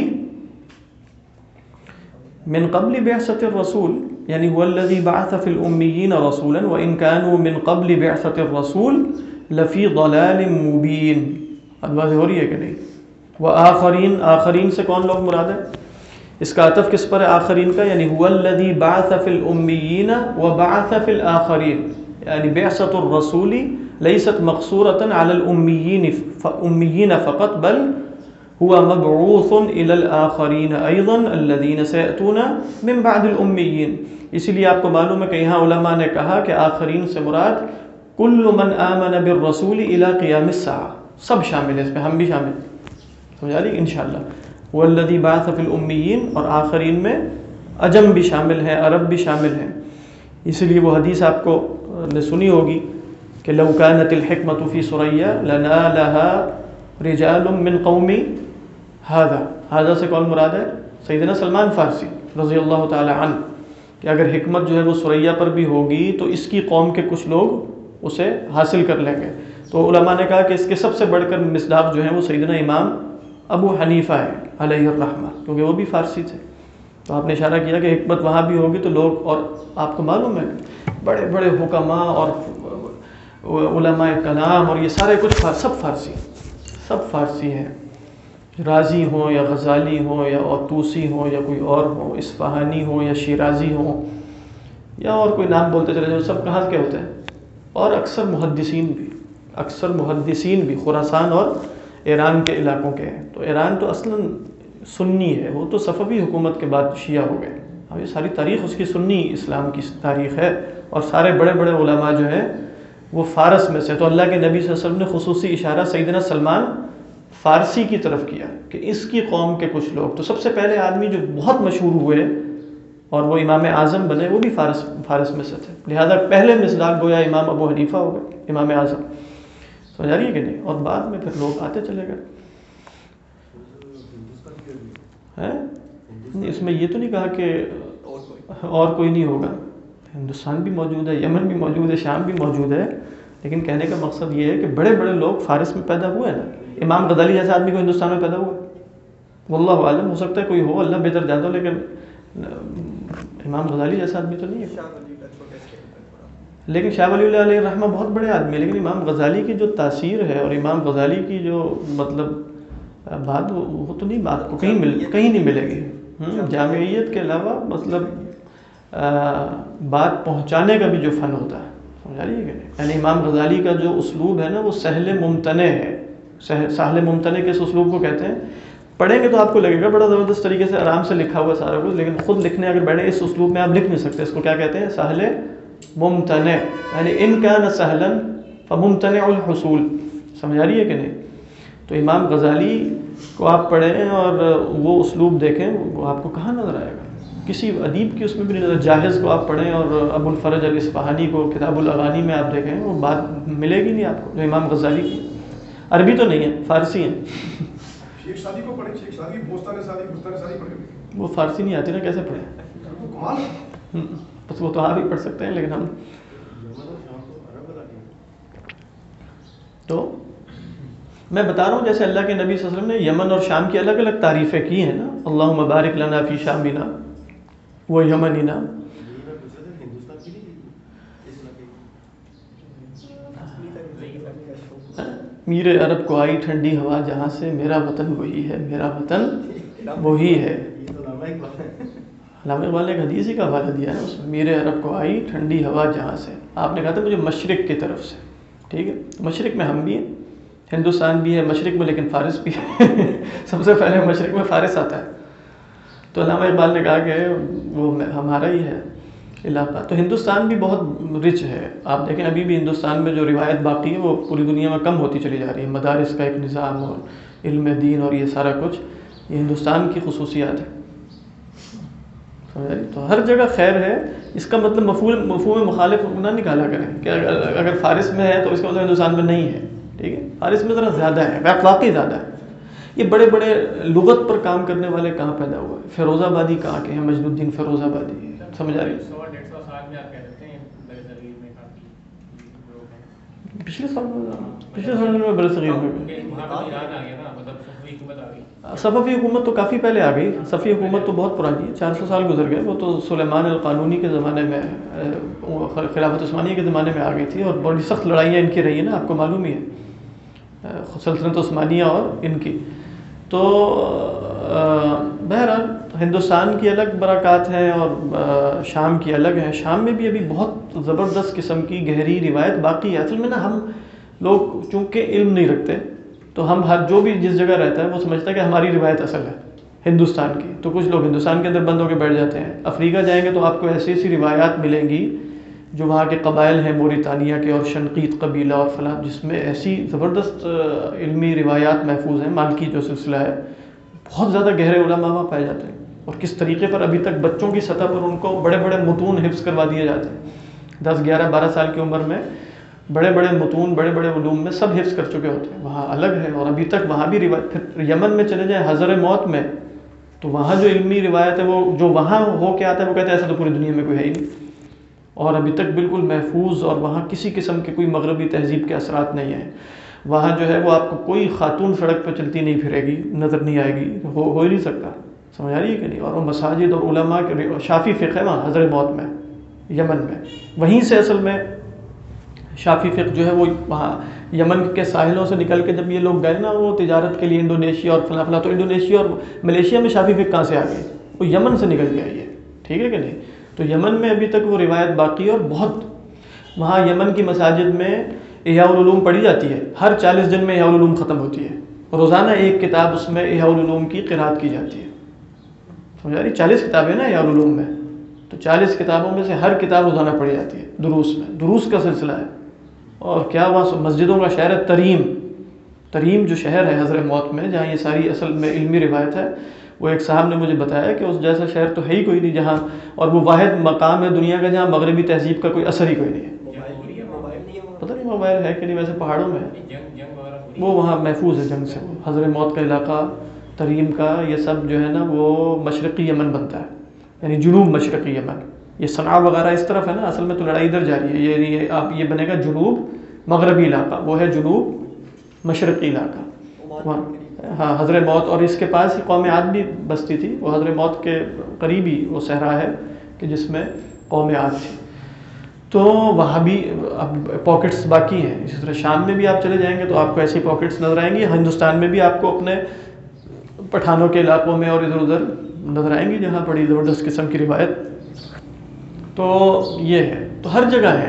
من قبل بعثت الرسول، یعنی هو الذی بعث فی الامیین رسولا وان كانوا من قبل بعثت الرسول لفی ضلال مبین۔ اب واضح ہو رہی ہے کہ نہیں؟ وآخرین، آخرین سے کون لوگ مراد ہے؟ اس کا عطف کس پر ہے آخرین کا؟ یعنی هو الذی بعث فی الامیین وبعث فی الآخرین، یعنی بعثت الرسول لیست مقصورة علی الامیین فقط، بل هو مبعوث الى الآخرین ایضا الذین سیأتون من بعد الامیین۔ اسی لیے آپ کو معلوم ہے کہ یہاں علماء نے کہا کہ آخرین سے مراد کل من آمن بالرسول الى قیام الساعہ، سب شامل ہے، اس میں ہم بھی شامل، سمجھا رہی انشاءاللہ۔ والذی بعث فی الامیین، اور آخرین میں عجم بھی شامل ہے، عرب بھی شامل ہے۔ اسی لیے وہ حدیث آپ کو نے سنی ہوگی کہ لو کانت الحکمۃ فی ثریا لنالها رجال من قومی ھذا سے کون مراد ہے؟ سیدنا سلمان فارسی رضی اللہ تعالی عنہ، کہ اگر حکمت جو ہے وہ ثریا پر بھی ہوگی تو اس کی قوم کے کچھ لوگ اسے حاصل کر لیں گے۔ تو علماء نے کہا کہ اس کے سب سے بڑھ کر مصداق جو ہے وہ سیدنا امام ابو حنیفہ ہے علیہ الرحمہ، کیونکہ وہ بھی فارسی تھے۔ تو آپ نے اشارہ کیا کہ حکمت وہاں بھی ہوگی تو لوگ، اور آپ کو معلوم ہے بڑے بڑے حکماء اور علماء کلام اور یہ سارے کچھ سب فارسی ہیں، رازی ہوں یا غزالی ہوں یا طوسی ہوں یا کوئی اور ہو، اصفہانی ہو یا شیرازی ہوں یا اور کوئی نام بولتے چلے جاؤ، سب کہاں کے ہوتے ہیں؟ اور اکثر محدثین بھی خراسان اور ایران کے علاقوں کے ہیں۔ تو ایران تو اصلاً سنی ہے، وہ تو صفوی حکومت کے بعد شیعہ ہو گئے۔ اب یہ ساری تاریخ اس کی سنی اسلام کی تاریخ ہے، اور سارے بڑے بڑے علماء جو ہیں وہ فارس میں سے۔ تو اللہ کے نبی صلی اللہ علیہ وسلم نے خصوصی اشارہ سیدنا سلمان فارسی کی طرف کیا کہ اس کی قوم کے کچھ لوگ، تو سب سے پہلے آدمی جو بہت مشہور ہوئے اور وہ امام اعظم بنے وہ بھی فارس میں سے تھے، لہذا پہلے مصداق گویا امام ابو حنیفہ ہو گئے، امام اعظم، سمجھا رہی ہے کہ نہیں؟ اور بعد میں پھر لوگ آتے چلے گئے۔ اس میں یہ تو نہیں کہا کہ اور کوئی نہیں ہوگا، ہندوستان بھی موجود ہے، یمن بھی موجود ہے، شام بھی موجود ہے، لیکن کہنے کا مقصد یہ ہے کہ بڑے بڑے لوگ فارس میں پیدا ہوئے ہیں نا۔ امام غزالی جیسا آدمی کو ہندوستان میں پیدا ہوا، واللہ عالم، ہو سکتا ہے کوئی ہو، اللہ بہتر جانتا ہو، لیکن امام غزالی جیسا آدمی تو نہیں ہے۔ لیکن شاہ ولی اللہ علیہ الرحمہ بہت بڑے آدمی ہے، لیکن امام غزالی کی جو تاثیر ہے اور امام غزالی کی جو مطلب بات وہ تو نہیں، آپ کو کہیں نہیں ملے گی۔ جامعیت کے علاوہ مطلب بات پہنچانے کا بھی جو فن ہوتا ہے، سمجھا رہی ہے کہ نہیں؟ یعنی امام غزالی کا جو اسلوب ہے نا وہ سہل ممتنع ہے۔ سہل ممتنع کس اسلوب کو کہتے ہیں؟ پڑھیں گے تو آپ کو لگے گا بڑا زبردست طریقے سے آرام سے لکھا ہوا سارا کچھ، لیکن خود لکھنے اگر بیٹھے اس اسلوب میں آپ لکھ نہیں سکتے۔ اس کو کیا کہتے ہیں؟ سہل ممتنع، یعنی ان کان سہلا فممتنع الحصول، سمجھا رہی ہے کہ نہیں؟ تو امام غزالی کو آپ پڑھیں اور وہ اسلوب دیکھیں، وہ آپ کو کہاں نظر آئے گا؟ کسی ادیب کی اس میں بھی نہیں. جاہز کو آپ پڑھیں اور ابو الفرج الاصفہانی کو کتاب الاغانی میں آپ دیکھیں, وہ بات ملے گی نہیں آپ کو جو امام غزالی کی. عربی تو نہیں ہے, فارسی ہے. شیخ سادی کو پڑھیں, شیخ سادی بوستان سادی بستان سادی پڑھیں. وہ فارسی نہیں آتی نا, کیسے پڑھیں؟ کمال. بس وہ تو آپ ہی پڑھ سکتے ہیں, لیکن ہم تو میں بتا رہا ہوں جیسے اللہ کے نبی صلی اللہ علیہ وسلم نے یمن اور شام کی الگ الگ تعریفیں کی ہیں نا. اللہم بارک لنا فی شامنا و یمننا. میر عرب کو آئی ٹھنڈی ہوا جہاں سے, میرا وطن وہی ہے, میرا وطن وہی ہے. علامہ اقبال نے ایک حدیث ہی کا حوالہ دیا ہے اس میں, میر عرب کو آئی ٹھنڈی ہوا جہاں سے. آپ نے کہا تھا مجھے مشرق کی طرف سے, ٹھیک ہے. مشرق میں ہم بھی ہیں, ہندوستان بھی ہے مشرق میں, لیکن فارس بھی ہے. سب سے پہلے مشرق میں فارس آتا ہے. تو علامہ اقبال نے کہا کہ وہ ہمارا ہی ہے علاقہ. تو ہندوستان بھی بہت رچ ہے. آپ دیکھیں ابھی بھی ہندوستان میں جو روایت باقی ہے وہ پوری دنیا میں کم ہوتی چلی جا رہی ہے. مدارس کا ایک نظام اور علم دین اور یہ سارا کچھ, یہ ہندوستان کی خصوصیات ہے. تو ہر جگہ خیر ہے. اس کا مطلب مفہوم مخالف نہ نکالا کریں کہ اگر فارس میں ہے تو اس کا مطلب ہندوستان میں نہیں ہے. ٹھیک ہے, فارس میں ذرا زیادہ ہے, واقعی زیادہ ہے. یہ بڑے بڑے لغت پر کام کرنے والے کہاں پیدا ہوئے؟ فیروز آبادی کہاں کے ہیں, مجد الدین فیروز آبادی. سمجھ آ رہی ہے؟ پچھلے سال میں برصغیر میں صفوی حکومت تو کافی پہلے آ گئی. صفوی حکومت تو بہت پرانی ہے, 400 سال گزر گئے. وہ تو سلیمان القانونی کے زمانے میں, خلافت عثمانیہ کے زمانے میں آ گئی تھی, اور بڑی سخت لڑائیاں ان کی رہی ہیں نا, آپ کو معلوم ہی ہے, سلطنت عثمانیہ اور ان کی. تو بہرحال ہندوستان کی الگ برکات ہیں اور شام کی الگ ہیں. شام میں بھی ابھی بہت زبردست قسم کی گہری روایت باقی ہے. اصل میں نا ہم لوگ چونکہ علم نہیں رکھتے, تو ہم ہر جو بھی جس جگہ رہتا ہے وہ سمجھتا ہے کہ ہماری روایت اصل ہے ہندوستان کی. تو کچھ لوگ ہندوستان کے اندر بند ہو کے بیٹھ جاتے ہیں. افریقہ جائیں گے تو آپ کو ایسی ایسی روایات ملیں گی جو وہاں کے قبائل ہیں, موریتانیہ کے اور شنقیط قبیلہ اور فلاں, جس میں ایسی زبردست علمی روایات محفوظ ہیں. مالکی جو سلسلہ ہے, بہت زیادہ گہرے علماء وہاں پائے جاتے ہیں, اور کس طریقے پر ابھی تک بچوں کی سطح پر ان کو بڑے بڑے متون حفظ کروا دیے جاتے ہیں. 10 11 12 سال کی عمر میں بڑے بڑے متون بڑے بڑے علوم میں سب حفظ کر چکے ہوتے ہیں. وہاں الگ ہے, اور ابھی تک وہاں بھی روایت. پھر یمن میں چلے جائیں حضر موت میں, تو وہاں جو علمی روایت ہے وہ جو وہاں ہو کے آتا ہے وہ کہتے ہیں ایسا تو پوری دنیا میں کوئی ہے ہی نہیں, اور ابھی تک بالکل محفوظ, اور وہاں کسی قسم کے کوئی مغربی تہذیب کے اثرات نہیں ہیں. وہاں جو ہے وہ آپ کو کوئی خاتون سڑک پہ چلتی نہیں پھرے گی, نظر نہیں آئے گی, ہو ہی نہیں سکتا. سمجھ آ رہی ہے کہ نہیں؟ اور وہ مساجد اور علماء کے شافی فقہ ہے وہاں حضر موت میں, یمن میں. وہیں سے اصل میں شافی فقہ جو ہے وہ وہاں یمن کے ساحلوں سے نکل کے جب یہ لوگ گئے نا وہ تجارت کے لیے انڈونیشیا اور فلاں فلاں, تو انڈونیشیا اور ملیشیا میں شافی فقہ کہاں سے آ گئی؟ وہ یمن سے نکل کے آئی ہے. ٹھیک ہے کہ نہیں؟ تو یمن میں ابھی تک وہ روایت باقی ہے, اور بہت وہاں یمن کی مساجد میں احیاء العلوم پڑھی جاتی ہے. ہر 40 دن میں احیاء العلوم ختم ہوتی ہے, روزانہ ایک کتاب اس میں احیاء العلوم کی قرات کی جاتی ہے. سمجھ آ رہی؟ 40 کتابیں نا احیاء العلوم میں, تو 40 کتابوں میں سے ہر کتاب روزانہ پڑھی جاتی ہے دروس میں. دروس کا سلسلہ ہے. اور کیا وہاں مسجدوں کا شہر ہے تریم جو شہر ہے حضر موت میں, جہاں یہ ساری اصل میں علمی روایت ہے. وہ ایک صاحب نے مجھے بتایا کہ اس جیسا شہر تو ہے ہی کوئی نہیں جہاں, اور وہ واحد مقام ہے دنیا کا جہاں مغربی تہذیب کا کوئی اثر ہی کوئی نہیں ہے. پتہ نہیں موبائل ہے کہ نہیں, ویسے پہاڑوں میں ہے وہ, وہاں محفوظ ہے جنگ سے. حضر موت کا علاقہ تریم کا یہ سب جو ہے نا وہ مشرقی یمن بنتا ہے, یعنی جنوب مشرقی یمن. یہ صنعاء وغیرہ اس طرف ہے نا, اصل میں تو لڑائی ادھر جاری ہے. یہ آپ یہ بنے گا جنوب مغربی علاقہ, وہ ہے جنوب مشرقی علاقہ. ہاں حضر موت, اور اس کے پاس ہی قوم عاد بھی بستی تھی. وہ حضر موت کے قریب ہی وہ صحرا ہے کہ جس میں قوم عاد تھی. تو وہاں بھی اب پاکٹس باقی ہیں. اسی طرح شام میں بھی آپ چلے جائیں گے تو آپ کو ایسی پاکٹس نظر آئیں گی. ہندوستان میں بھی آپ کو اپنے پٹھانوں کے علاقوں میں اور ادھر ادھر نظر آئیں گی جہاں بڑی زبردست قسم کی روایت. تو یہ ہے, تو ہر جگہ ہے.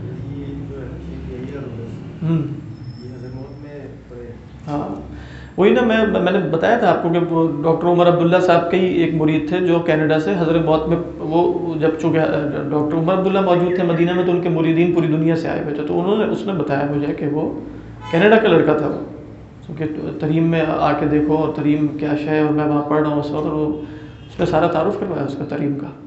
ہاں وہی نا, میں نے بتایا تھا آپ کو کہ ڈاکٹر عمر عبداللہ صاحب کے ہی ایک مرید تھے جو کینیڈا سے حضر موت میں, وہ جب چونکہ ڈاکٹر عمر عبداللہ موجود تھے مدینہ میں تو ان کے مریدین پوری دنیا سے آئے ہوئے تھے. تو اس نے بتایا مجھے کہ وہ کینیڈا کا لڑکا تھا وہ, کیونکہ تریم میں آ کے دیکھو اور تریم کیا شے ہے, اور میں وہاں پڑھ رہا ہوں اس وقت. وہ اس میں سارا تعارف کروایا اس کا تریم کا.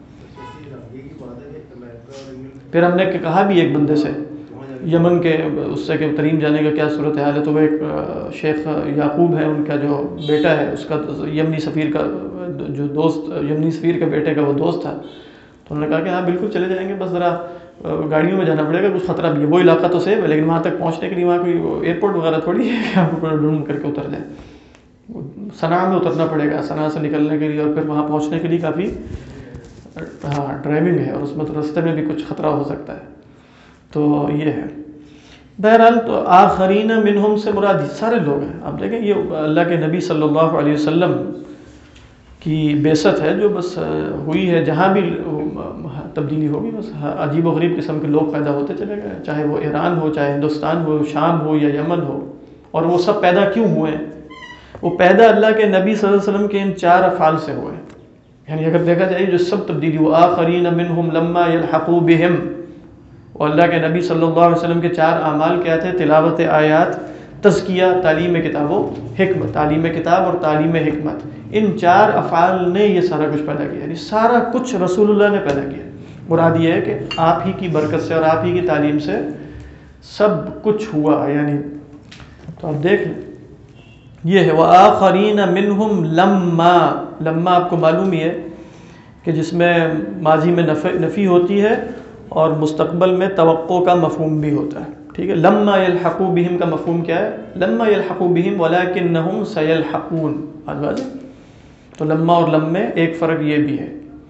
پھر ہم نے کہا بھی ایک بندے سے یمن کے اس سے کہ تریم جانے کا کیا صورت حال ہے، تو وہ ایک شیخ یعقوب ہے، ان کا جو بیٹا ہے اس کا یمنی سفیر کا جو دوست، یمنی سفیر کے بیٹے کا وہ دوست تھا. تو انہوں نے کہا کہ ہاں بالکل چلے جائیں گے، بس ذرا گاڑیوں میں جانا پڑے گا، کچھ خطرہ بھی ہے. وہ علاقہ تو سیف ہے لیکن وہاں تک پہنچنے کے لیے وہاں کوئی ایئرپورٹ وغیرہ تھوڑی ہے کہ آپ کو ڈھونڈ کر کے اتر جائیں. صنعاء میں اترنا پڑے گا صنعاء سے نکلنے کے لیے، اور پھر وہاں پہنچنے کے لیے کافی ڈرائیونگ ہے، اور اس میں تو رستے میں بھی کچھ خطرہ ہو سکتا ہے. تو یہ ہے. بہرحال تو آخرین منہم سے مراد سارے لوگ ہیں. آپ دیکھیں یہ اللہ کے نبی صلی اللہ علیہ وسلم کی بعثت ہے جو بس ہوئی ہے، جہاں بھی تبدیلی ہوگی بس عجیب و غریب قسم کے لوگ پیدا ہوتے چلے گئے، چاہے وہ ایران ہو، چاہے ہندوستان ہو، شام ہو یا یمن ہو. اور وہ سب پیدا کیوں ہوئے؟ وہ پیدا اللہ کے نبی صلی اللہ علیہ وسلم کے ان 4 افعال سے ہوئے. یعنی اگر دیکھا جائے جو سب تبدیلی وہ آخرین منہم لما یلحقوا بہم، اور اللہ کے نبی صلی اللہ علیہ وسلم کے 4 اعمال کیا تھے؟ تلاوت آیات، تزکیہ، تعلیم کتاب و حکمت، تعلیم کتاب اور تعلیم حکمت. ان 4 افعال نے یہ سارا کچھ پیدا کیا. یعنی سارا کچھ رسول اللہ نے پیدا کیا. مراد یہ ہے کہ آپ ہی کی برکت سے اور آپ ہی کی تعلیم سے سب کچھ ہوا. یعنی تو آپ دیکھ لیں یہ ہے وآخرین منہم لما. لما آپ کو معلوم ہی ہے کہ جس میں ماضی میں نفی ہوتی ہے اور مستقبل میں توقع کا مفہوم بھی ہوتا ہے. ٹھیک ہے. لما یلحقوا بہم کا مفہوم کیا ہے؟ لما یلحقوا بہم ولکنہم سیلحقون. آج واضح. تو لما اور لم میں ایک فرق یہ بھی ہے.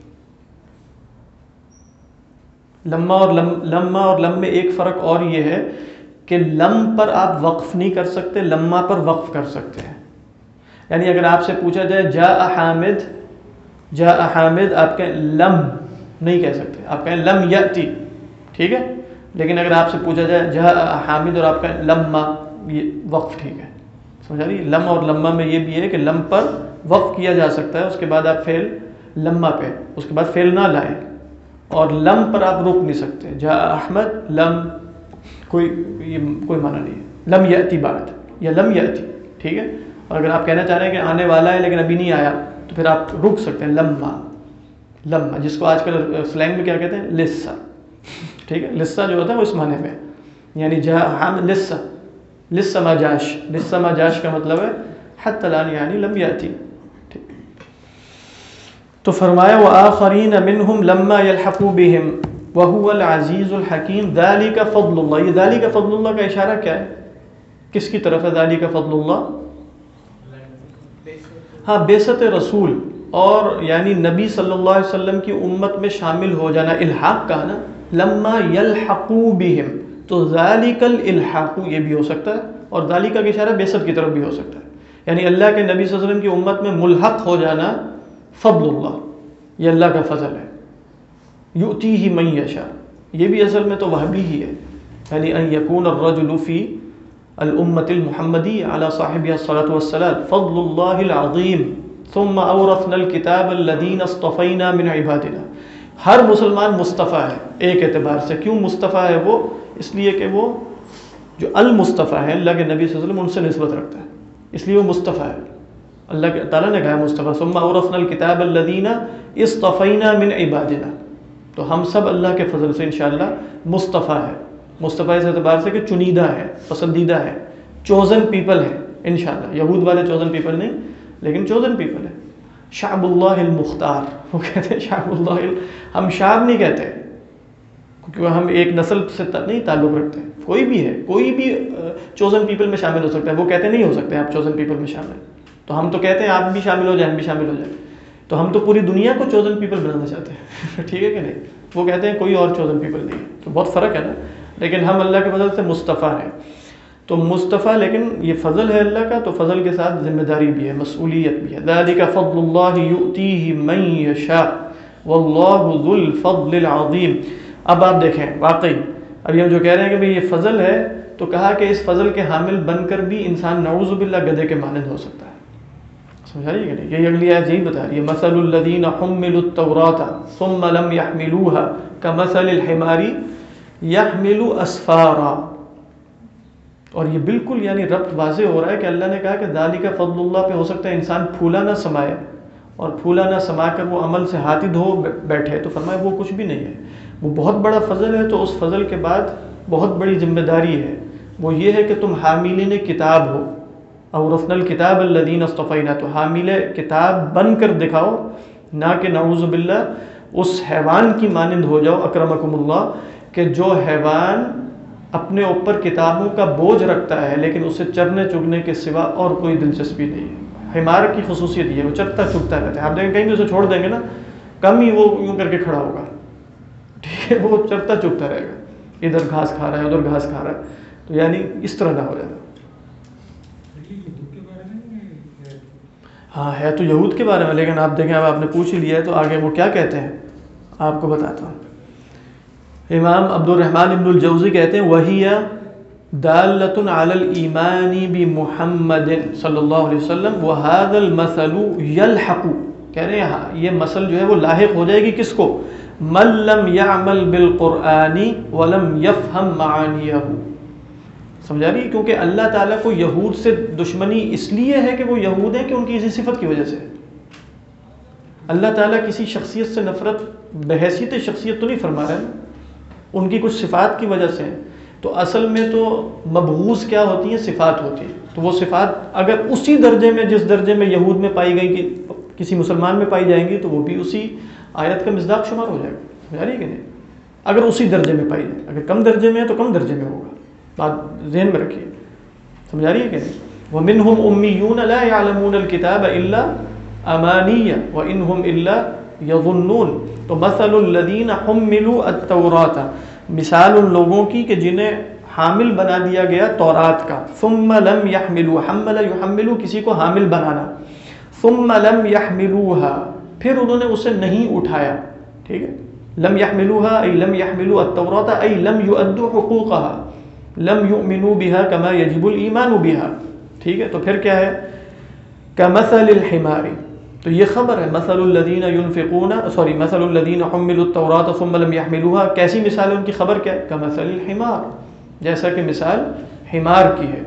لما اور لم میں ایک فرق اور یہ ہے کہ لم پر آپ وقف نہیں کر سکتے، لما پر وقف کر سکتے ہیں. یعنی اگر آپ سے پوچھا جائے جاء حامد، جاء حامد، آپ کہیں لم نہیں کہہ سکتے، آپ کہیں لم یأتی. ٹھیک ہے. لیکن اگر آپ سے پوچھا جائے جاء حامد اور آپ کہیں لما، یہ وقف ٹھیک ہے. سمجھا رہی؟ لم اور لما میں یہ بھی ہے کہ لم پر وقف کیا جا سکتا ہے، اس کے بعد آپ فعل لما پہ، اس کے بعد فعل نہ لائیں، اور لم پر آپ رک نہیں سکتے. جاء احمد لم، کوئی معنی نہیں ہے. لم یأتی بعد یا لم یأتی. ٹھیک ہے. اور اگر آپ کہنا چاہ رہے ہیں کہ آنے والا ہے لیکن ابھی نہیں آیا تو پھر آپ رک سکتے ہیں. لما، لما جس کو آج کل سلینگ میں کیا کہتے ہیں؟ لسا. ٹھیک ہے. لسا جو ہوتا ہے وہ اس معنی میں، یعنی جاء حامد لسا، لسا ما جاش. لسا ما جاش کا مطلب ہے حتی الان یعنی لم یأتی. تو فرمایا وآخرین منہم لما یلحقوا بہم وہو العزیز الحکیم. ذالک فضل اللہ. یہ ذالک فضل اللہ کا اشارہ کیا ہے؟ کس کی طرف ہے ذالک فضل اللہ؟ ہاں، بعثت رسول اور یعنی نبی صلی اللہ علیہ وسلم کی امت میں شامل ہو جانا. الحاق کا نا لما یلحقوا بہم، تو ذالک الالحاق یہ بھی ہو سکتا ہے، اور ذالک کا اشارہ بعثت کی طرف بھی ہو سکتا ہے. یعنی اللہ کے نبی صلی اللہ علیہ وسلم کی امت میں ملحق ہو جانا فضل اللہ، یہ اللہ کا فضل ہے. یؤتیہ من یشاء، یہ بھی اصل میں تو وہبی ہی ہے. یعنی ان یکون الرجل فی الامت المحمدی علی صاحبہ الصلاۃ والسلام فضل اللہ العظیم ثم اورثنا الکتاب الذین اصطفینا من عبادنا. ہر مسلمان مصطفیٰ ہے ایک اعتبار سے. کیوں مصطفیٰ ہے وہ؟ اس لیے کہ وہ جو المصطفیٰ ہے اللہ کے نبی صلی اللہ علیہ وسلم ان سے نسبت رکھتا ہے، اس لیے وہ مصطفیٰ ہے. اللہ تعالیٰ نے کہا مصطفیٰ ثم اورثنا الکتاب الذین اصطفینا من عبادنا. تو ہم سب اللہ کے فضل سے انشاءاللہ مصطفیٰ ہے. مصطفیٰ اس اعتبار سے کہ چنیدہ ہے، پسندیدہ ہے، چوزن پیپل ہے انشاءاللہ. یہود والے چوزن پیپل نہیں لیکن چوزن پیپل ہے. شعب اللہ المختار وہ کہتے ہیں شعب اللہ ہم شعب نہیں کہتے کیونکہ ہم ایک نسل سے نہیں تعلق رکھتے. کوئی بھی ہے، کوئی بھی چوزن پیپل میں شامل ہو سکتا ہے. وہ کہتے نہیں ہو سکتے آپ چوزن پیپل میں شامل. تو ہم تو کہتے ہیں آپ بھی شامل ہو جائیں، ہم بھی شامل ہو جائیں. تو ہم تو پوری دنیا کو چوزن پیپل بنانا چاہتے ہیں. ٹھیک ہے کہ نہیں؟ وہ کہتے ہیں کوئی اور چوزن پیپل نہیں ہے. تو بہت فرق ہے نا. لیکن ہم اللہ کے فضل سے مصطفیٰ ہیں. تو مصطفیٰ، لیکن یہ فضل ہے اللہ کا، تو فضل کے ساتھ ذمہ داری بھی ہے، مسئولیت بھی ہے. ذالک فضل اللہ یؤتیہ من یشاء واللہ ذو الفضل العظیم. اب آپ دیکھیں واقعی ابھی ہم جو کہہ رہے ہیں کہ بھئی یہ فضل ہے، تو کہا کہ اس فضل کے حامل بن کر بھی انسان نعوذ باللہ گدھے کے مانند ہو سکتا ہے. سمجھا رہی ہے کہ نہیں؟ یہ اگلی آیت یہی بتا رہی ہے مثل الذین حملوا التوراۃ ثم لم يحملوها كمثل الحمار يحمل اسفارا. اور یہ بالکل یعنی ربط واضح ہو رہا ہے کہ اللہ نے کہا کہ ذالک فضل اللہ پہ ہو سکتا ہے انسان پھولا نہ سمائے اور پھولا نہ سما کر وہ عمل سے ہاتھ ہی دھو بیٹھے تو فرمایا وہ کچھ بھی نہیں ہے، وہ بہت بڑا فضل ہے۔ تو اس فضل کے بعد بہت بڑی ذمہ داری ہے، وہ یہ ہے کہ تم حاملین کتاب ہو، اورثنا الکتاب الذین اصطفینا، تو حامل کتاب بن کر دکھاؤ، نہ کہ نعوذ باللہ اس حیوان کی مانند ہو جاؤ اکرمکم اللہ، کہ جو حیوان اپنے اوپر کتابوں کا بوجھ رکھتا ہے لیکن اسے چرنے چگنے کے سوا اور کوئی دلچسپی نہیں ہے۔ حمار کی خصوصیت یہ ہے، وہ چرتا چگتا رہتا ہے، آپ دیکھیں کہیں بھی اسے چھوڑ دیں گے نا کم ہی وہ یوں کر کے کھڑا ہوگا، ٹھیک ہے، وہ چرتا چگتا رہے گا، ادھر گھاس کھا رہا ہے ادھر گھاس کھا رہا ہے، تو یعنی اس طرح نہ ہو جائے۔ ہاں ہے تو یہود کے بارے میں، لیکن آپ دیکھیں اب آپ نے پوچھ ہی لیا ہے تو آگے وہ کیا کہتے ہیں آپ کو بتاتا ہوں۔ امام عبد الرحمن ابن الجوزی کہتے ہیں وَهِيَ دَالَّةٌ عَلَى الْإِيمَانِ بِمُحَمَّدٍ صلی اللہ علیہ وسلم وَهَذَا الْمَثَلُ يَلْحَقُ، کہہ رہے ہیں یہ مثل جو ہے وہ لاحق ہو جائے گی کس کو؟ مَن لَّمْ يَعْمَلْ بِالْقُرْآنِ وَلَمْ يَفْهَمْ مَعَانِيَهُ، سمجھا رہی؟ کیونکہ اللہ تعالیٰ کو یہود سے دشمنی اس لیے ہے کہ وہ یہود ہیں کہ ان کی اسی صفت کی وجہ سے، اللہ تعالیٰ کسی شخصیت سے نفرت بحیثیت شخصیت تو نہیں فرما رہا ہے، ان کی کچھ صفات کی وجہ سے ہیں، تو اصل میں تو مبغوض کیا ہوتی ہیں؟ صفات ہوتی ہیں، تو وہ صفات اگر اسی درجے میں جس درجے میں یہود میں پائی گئی کہ کسی مسلمان میں پائی جائیں گی تو وہ بھی اسی آیت کا مصداق شمار ہو جائے گا، سمجھا رہی ہے کہ نہیں؟ اگر اسی درجے میں پائی جائے، اگر کم درجے میں ہے تو کم درجے میں ہوگا، بات ذہن میں رکھیے، سمجھا رہی ہے کہ نہیں؟ وَمِنْهُمْ أُمِّيُّونَ لَا يَعْلَمُونَ الْكِتَابَ إِلَّا أَمَانِيَّ وَإِنْهُمْ إِلَّا یظنون، تو مثل الذین حملوا التوراۃ، مثال ان لوگوں کی کہ جنہیں حامل بنا دیا گیا تورات کا، ثم لم يحملوا، حمل یحمل کسی کو حامل بنانا، ثم لم يحملوها پھر انہوں نے اسے نہیں اٹھایا، ٹھیک ہے، لم يحملوها ای لم يحملوا التوراۃ ای لم يؤدوا حقوقها، لم يؤمنوا بها كما يجب الایمان بها، ٹھیک ہے، تو پھر کیا ہے؟ کمثل الحمار، تو یہ خبر ہے، مثل الذین ينفقون مثل الذین حملوا التوراۃ ثم لم يحملوها، کیسی مثال ہے ان کی خبر کیا ہے؟ کمثل الحمار، جیسا کہ مثال حمار کی ہے،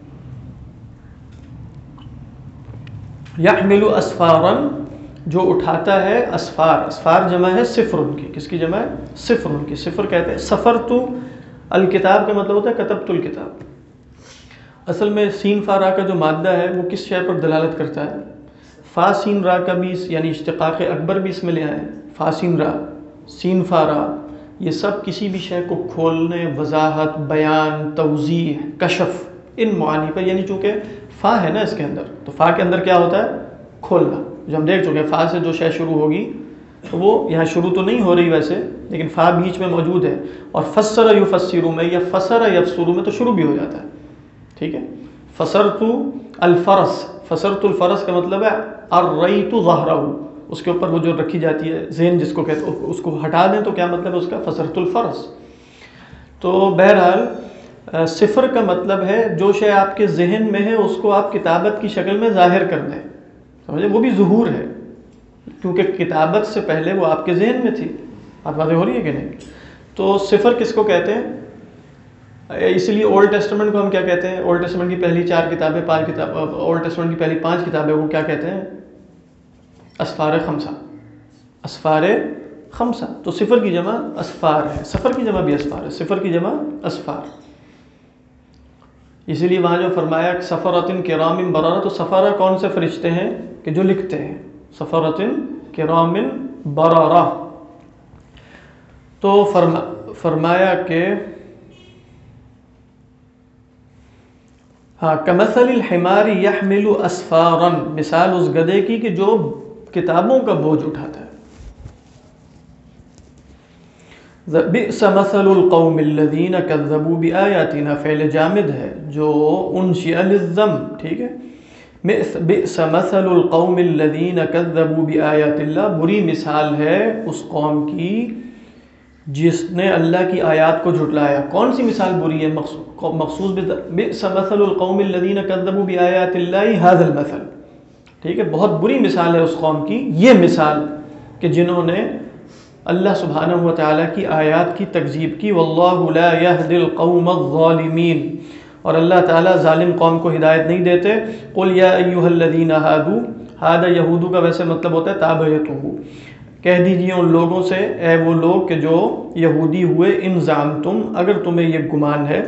یحمل اسفارا، جو اٹھاتا ہے اسفار، اسفار جمع ہے صفر ان کی، کس کی جمع ہے؟ صفر ان کی، صفر کہتے ہیں، سفرت الکتاب کا مطلب ہوتا ہے کتبت الکتاب، اصل میں سین فا را کا جو مادہ ہے وہ کس شے پر دلالت کرتا ہے؟ فا سین را کا بھی یعنی اشتقاق اکبر بھی اس میں لے آئے، فا سین را، سین فا را، یہ سب کسی بھی شے کو کھولنے، وضاحت، بیان، توضیح، کشف، ان معانی پر، یعنی چونکہ فا ہے نا اس کے اندر، تو فا کے اندر کیا ہوتا ہے؟ کھولنا، جو ہم دیکھ چکے ہیں فا سے جو شے شروع ہوگی تو وہ یہاں شروع تو نہیں ہو رہی ویسے، لیکن فا بیچ میں موجود ہے، اور فسر یفسر میں یا فسر یفسر میں تو شروع بھی ہو جاتا ہے، ٹھیک ہے، فسرت الفرس، فسرت الفرس کا مطلب ہے اریت ظہرہ، اس کے اوپر وہ جو رکھی جاتی ہے ذہن جس کو کہتے ہیں، اس کو ہٹا دیں تو کیا مطلب ہے اس کا؟ فسرت الفرس۔ تو بہرحال صفر کا مطلب ہے جو شے آپ کے ذہن میں ہے اس کو آپ کتابت کی شکل میں ظاہر کر دیں، سمجھے؟ وہ بھی ظہور ہے کیونکہ کتابت سے پہلے وہ آپ کے ذہن میں تھی، آپ واضح ہو رہی ہے کہ نہیں؟ تو صفر کس کو کہتے ہیں؟ اس لیے اولڈ ٹیسٹمنٹ کو ہم کیا کہتے ہیں؟ اولڈ ٹیسٹمنٹ کی پہلی 4 کتابیں، 5 کتاب، اولڈ ٹیسٹمنٹ کی پہلی 5 کتابیں وہ کیا کہتے ہیں؟ اسفار خمسہ، اسفار خمسہ، تو صفر کی جمع اسفار ہے، صفر کی جمع بھی اسفار ہے، صفر کی جمع اسفار، اسی لیے وہاں جو فرمایا سفرۃ کرام بررہ، تو سفرہ کون سے فرشتے ہیں کہ جو لکھتے ہیں، سفرۃ کرام بررہ، تو فرمایا کہ ہاں کمثل الحمار یحمل اسفارا، مثال اس گدھے کی کہ جو کتابوں کا بوجھ اٹھاتا ہے، بئس مثل القوم الذین کذبوا بآیاتنا، فعل جامد ہے جو انشئ للذم، ٹھیک ہے، بئس مثل القوم الذین کذبوا بآیات اللہ، بری مثال ہے اس قوم کی جس نے اللہ کی آیات کو جھٹلایا۔ کون سی مثال بری ہے؟ مخصوص بئس مثل القوم الذین کذبوا بآیات اللہ ھذا المثل، ٹھیک ہے، بہت بری مثال ہے اس قوم کی یہ مثال کہ جنہوں نے اللہ سبحانہ و تعالیٰ کی آیات کی تکذیب کی، واللہ لا یہدی القوم الظالمین، اور اللہ تعالیٰ ظالم قوم کو ہدایت نہیں دیتے۔ قل یا ایھا الذین ھادوا، ہادہ یہودو کا ویسے مطلب ہوتا ہے تابعتہ، کہہ دیجئے ان لوگوں سے اے وہ لوگ کہ جو یہودی ہوئے، ان زعمتم اگر تمہیں یہ گمان ہے،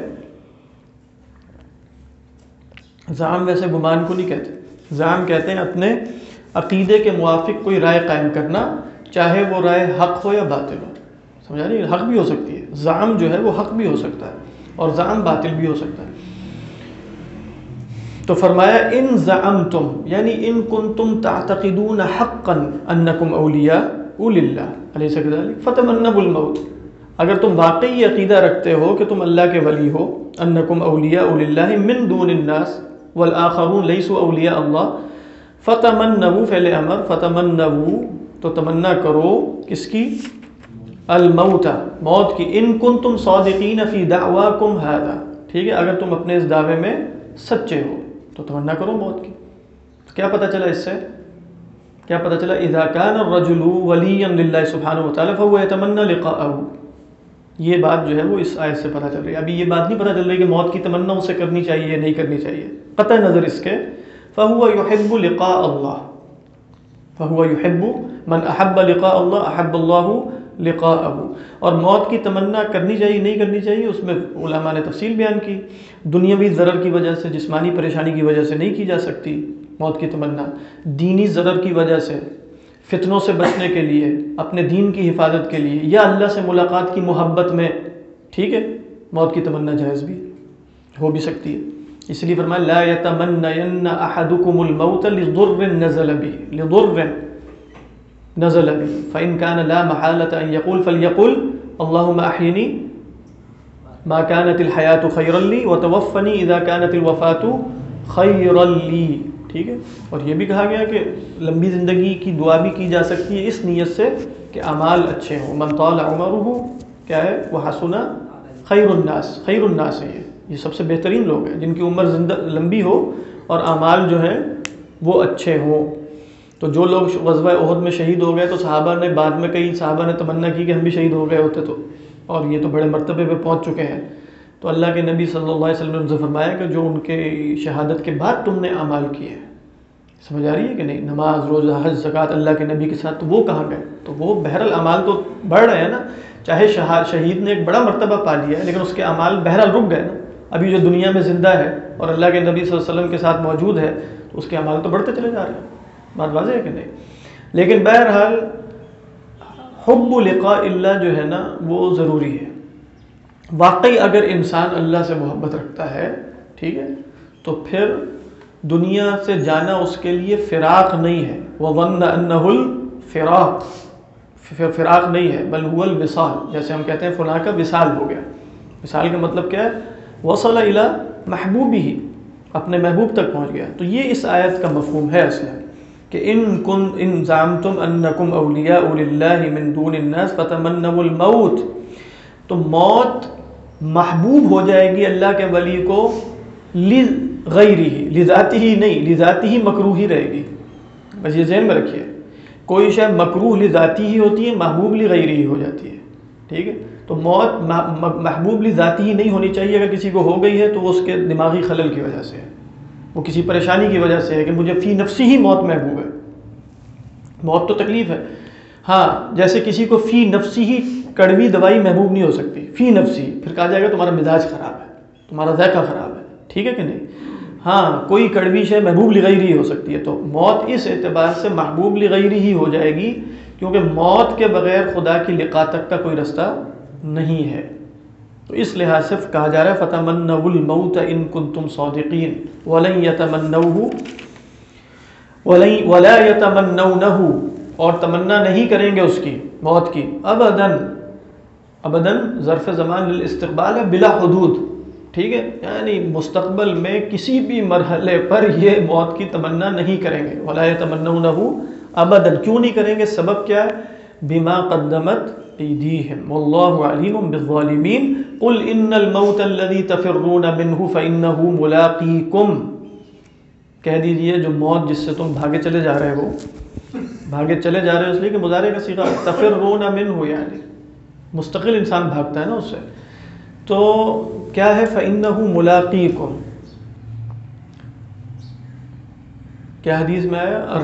زعم ویسے گمان کو نہیں کہتے، زعم کہتے ہیں اپنے عقیدے کے موافق کوئی رائے قائم کرنا، چاہے وہ رائے حق ہو یا باطل ہو، سمجھا نہیں، حق بھی ہو سکتی ہے، زعم جو ہے وہ حق بھی ہو سکتا ہے اور زعم باطل بھی ہو سکتا ہے۔ تو فرمایا ان زعمتم یعنی ان کنتم تعتقدون حقا انکم اولیاء للہ الیس کذلک فتمنوا الموت، اگر تم واقعی یہ عقیدہ رکھتے ہو کہ تم اللہ کے ولی ہو، انکم اولیاء للہ من دون الناس والآخرون لیسوا اولیاء اللہ، فتمنوا فعل امر، فتمنوا تو تمنا کرو کس کی؟ الموت، موت کی، ان کنتم صادقین فی دعواکم ھذا، ٹھیک ہے، اگر تم اپنے اس دعوے میں سچے ہو تو تمنا کرو موت کی۔ کیا پتہ چلا اس سے؟ کیا پتہ چلا؟ اذا کان الرجل ولیا للہ سبحانہ وتعالی فهو يتمنى لقاءه، یہ بات جو ہے وہ اس آیت سے پتہ چل رہی ہے۔ ابھی یہ بات نہیں پتہ چل رہی کہ موت کی تمنا اسے کرنی چاہیے یا نہیں کرنی چاہیے، قطع نظر اس کے فهو يحب لقاء اللہ، فهو يحب من احب لقاء اللہ احب اللہ لقاءه، اور موت کی تمنا کرنی چاہیے نہیں کرنی چاہیے اس میں علماء نے تفصیل بیان کی، دنیاوی ضرر کی وجہ سے، جسمانی پریشانی کی وجہ سے نہیں کی جا سکتی موت کی تمنا، دینی ضرر کی وجہ سے، فتنوں سے بچنے کے لیے، اپنے دین کی حفاظت کے لیے، یا اللہ سے ملاقات کی محبت میں، ٹھیک ہے، موت کی تمنا جائز بھی ہو بھی سکتی ہے۔ اس لیے فرمایا لا یتمنین احدکم الموت لضر نزل به، لضر نزل به فإن كان لا محالة أن يقول فليقل اللهم أحيني ما كانت الحياة خيرا لي وتوفني إذا كانت الوفاة خيرا لي، ٹھیک ہے، اور یہ بھی کہا گیا کہ لمبی زندگی کی دعا بھی کی جا سکتی ہے اس نیت سے کہ اعمال اچھے ہوں، من طال عمره کیا ہے، وحسن خیر الناس، خیر الناس ہے یہ سب سے بہترین لوگ ہیں جن کی عمر لمبی ہو اور اعمال جو ہیں وہ اچھے ہوں۔ تو جو لوگ غزوہ احد میں شہید ہو گئے تو صحابہ نے بعد میں کئی صحابہ نے تمنا کی کہ ہم بھی شہید ہو گئے ہوتے تو، اور یہ تو بڑے مرتبے پہ پہنچ چکے ہیں، تو اللہ کے نبی صلی اللہ علیہ وسلم نے فرمایا کہ جو ان کے شہادت کے بعد تم نے اعمال کیے، سمجھ آ رہی ہے کہ نہیں، نماز، روزہ، حج، زکوٰۃ اللہ کے نبی کے ساتھ، تو وہ کہاں گئے؟ تو وہ بہرحال اعمال تو بڑھ رہے ہیں نا، چاہے شہید نے ایک بڑا مرتبہ پا لیا ہے لیکن اس کے اعمال بہرحال رک گئے نا، ابھی جو دنیا میں زندہ ہے اور اللہ کے نبی صلی اللہ علیہ وسلم کے ساتھ موجود ہے تو اس کے اعمال تو بڑھتے چلے جا رہے ہیں، بات واضح ہے کہ نہیں؟ لیکن بہرحال حب لقاء اللہ جو ہے نا وہ ضروری ہے، واقعی اگر انسان اللہ سے محبت رکھتا ہے، ٹھیک ہے، تو پھر دنیا سے جانا اس کے لیے فراق نہیں ہے، وَظَنَّ أَنَّهُ الْفِرَاقُ، فراق نہیں ہے، بل هو الوصال، جیسے ہم کہتے ہیں فلاں کا وصال ہو گیا، وصال کا مطلب کیا ہے؟ وصل إلى محبوبه، اپنے محبوب تک پہنچ گیا۔ تو یہ اس آیت کا مفہوم ہے اصلا کہ ان زعمتم انکم اولیاء للہ من دون الناس فتمنوا الموت، تو موت محبوب ہو جائے گی اللہ کے ولی کو لغیرہ، لذاتہ ہی نہیں، لذاتہ ہی مکروہ ہی رہے گی، بس یہ ذہن میں رکھیے، کوئی شے مکروہ لذاتی ہی ہوتی ہے، محبوب لغیرہ ہی ہو جاتی ہے، ٹھیک ہے، تو موت محبوب لذاتی ہی نہیں ہونی چاہیے، اگر کسی کو ہو گئی ہے تو اس کے دماغی خلل کی وجہ سے ہے، وہ کسی پریشانی کی وجہ سے ہے کہ مجھے فی نفسی ہی موت محبوب ہے، موت تو تکلیف ہے، ہاں جیسے کسی کو فی نفسی ہی کڑوی دوائی محبوب نہیں ہو سکتی، فی نفسی، پھر کہا جائے گا تمہارا مزاج خراب ہے، تمہارا ذائقہ خراب ہے، ٹھیک ہے کہ نہیں؟ ہاں کوئی کڑوی شے محبوب لغیری ہی ہو سکتی ہے، تو موت اس اعتبار سے محبوب لغیری ہی ہو جائے گی کیونکہ موت کے بغیر خدا کی لقاء تک کا کوئی رستہ نہیں ہے، تو اس لحاظ سے کہا جا رہا ہے فَتَمَنَّوُا الْمَوْتَ إِن كُنتُمْ صَادِقِينَ وَلَن يَتَمَنَّوْهُ وَلَا يَتَمَنَّوْنَهُ، اور تمنا نہیں کریں گے اس کی، موت کی، ابداً، ابداً ظرف زمان للاستقبال ہے بلا حدود، ٹھیک ہے، یعنی مستقبل میں کسی بھی مرحلے پر یہ موت کی تمنا نہیں کریں گے، وَلَا يَتَمَنَّوْنَهُ ابداً، کیوں نہیں کریں گے؟ سبب کیا ہے؟ بما قدمت ایدیہم واللہ علیم بالظالمین قل ان الموت الذی تفرون منہ فانہ ملاقیکم، کہہ دیجئے جو موت جس سے تم بھاگے چلے جا رہے ہو، بھاگے چلے جا رہے ہو اس لیے کہ مضارع کا صیغہ تفرون منہ، یعنی مستقل انسان بھاگتا ہے نا اس سے، تو کیا ہے؟ فانہ ملاقیکم، کیا حدیث میں آیا؟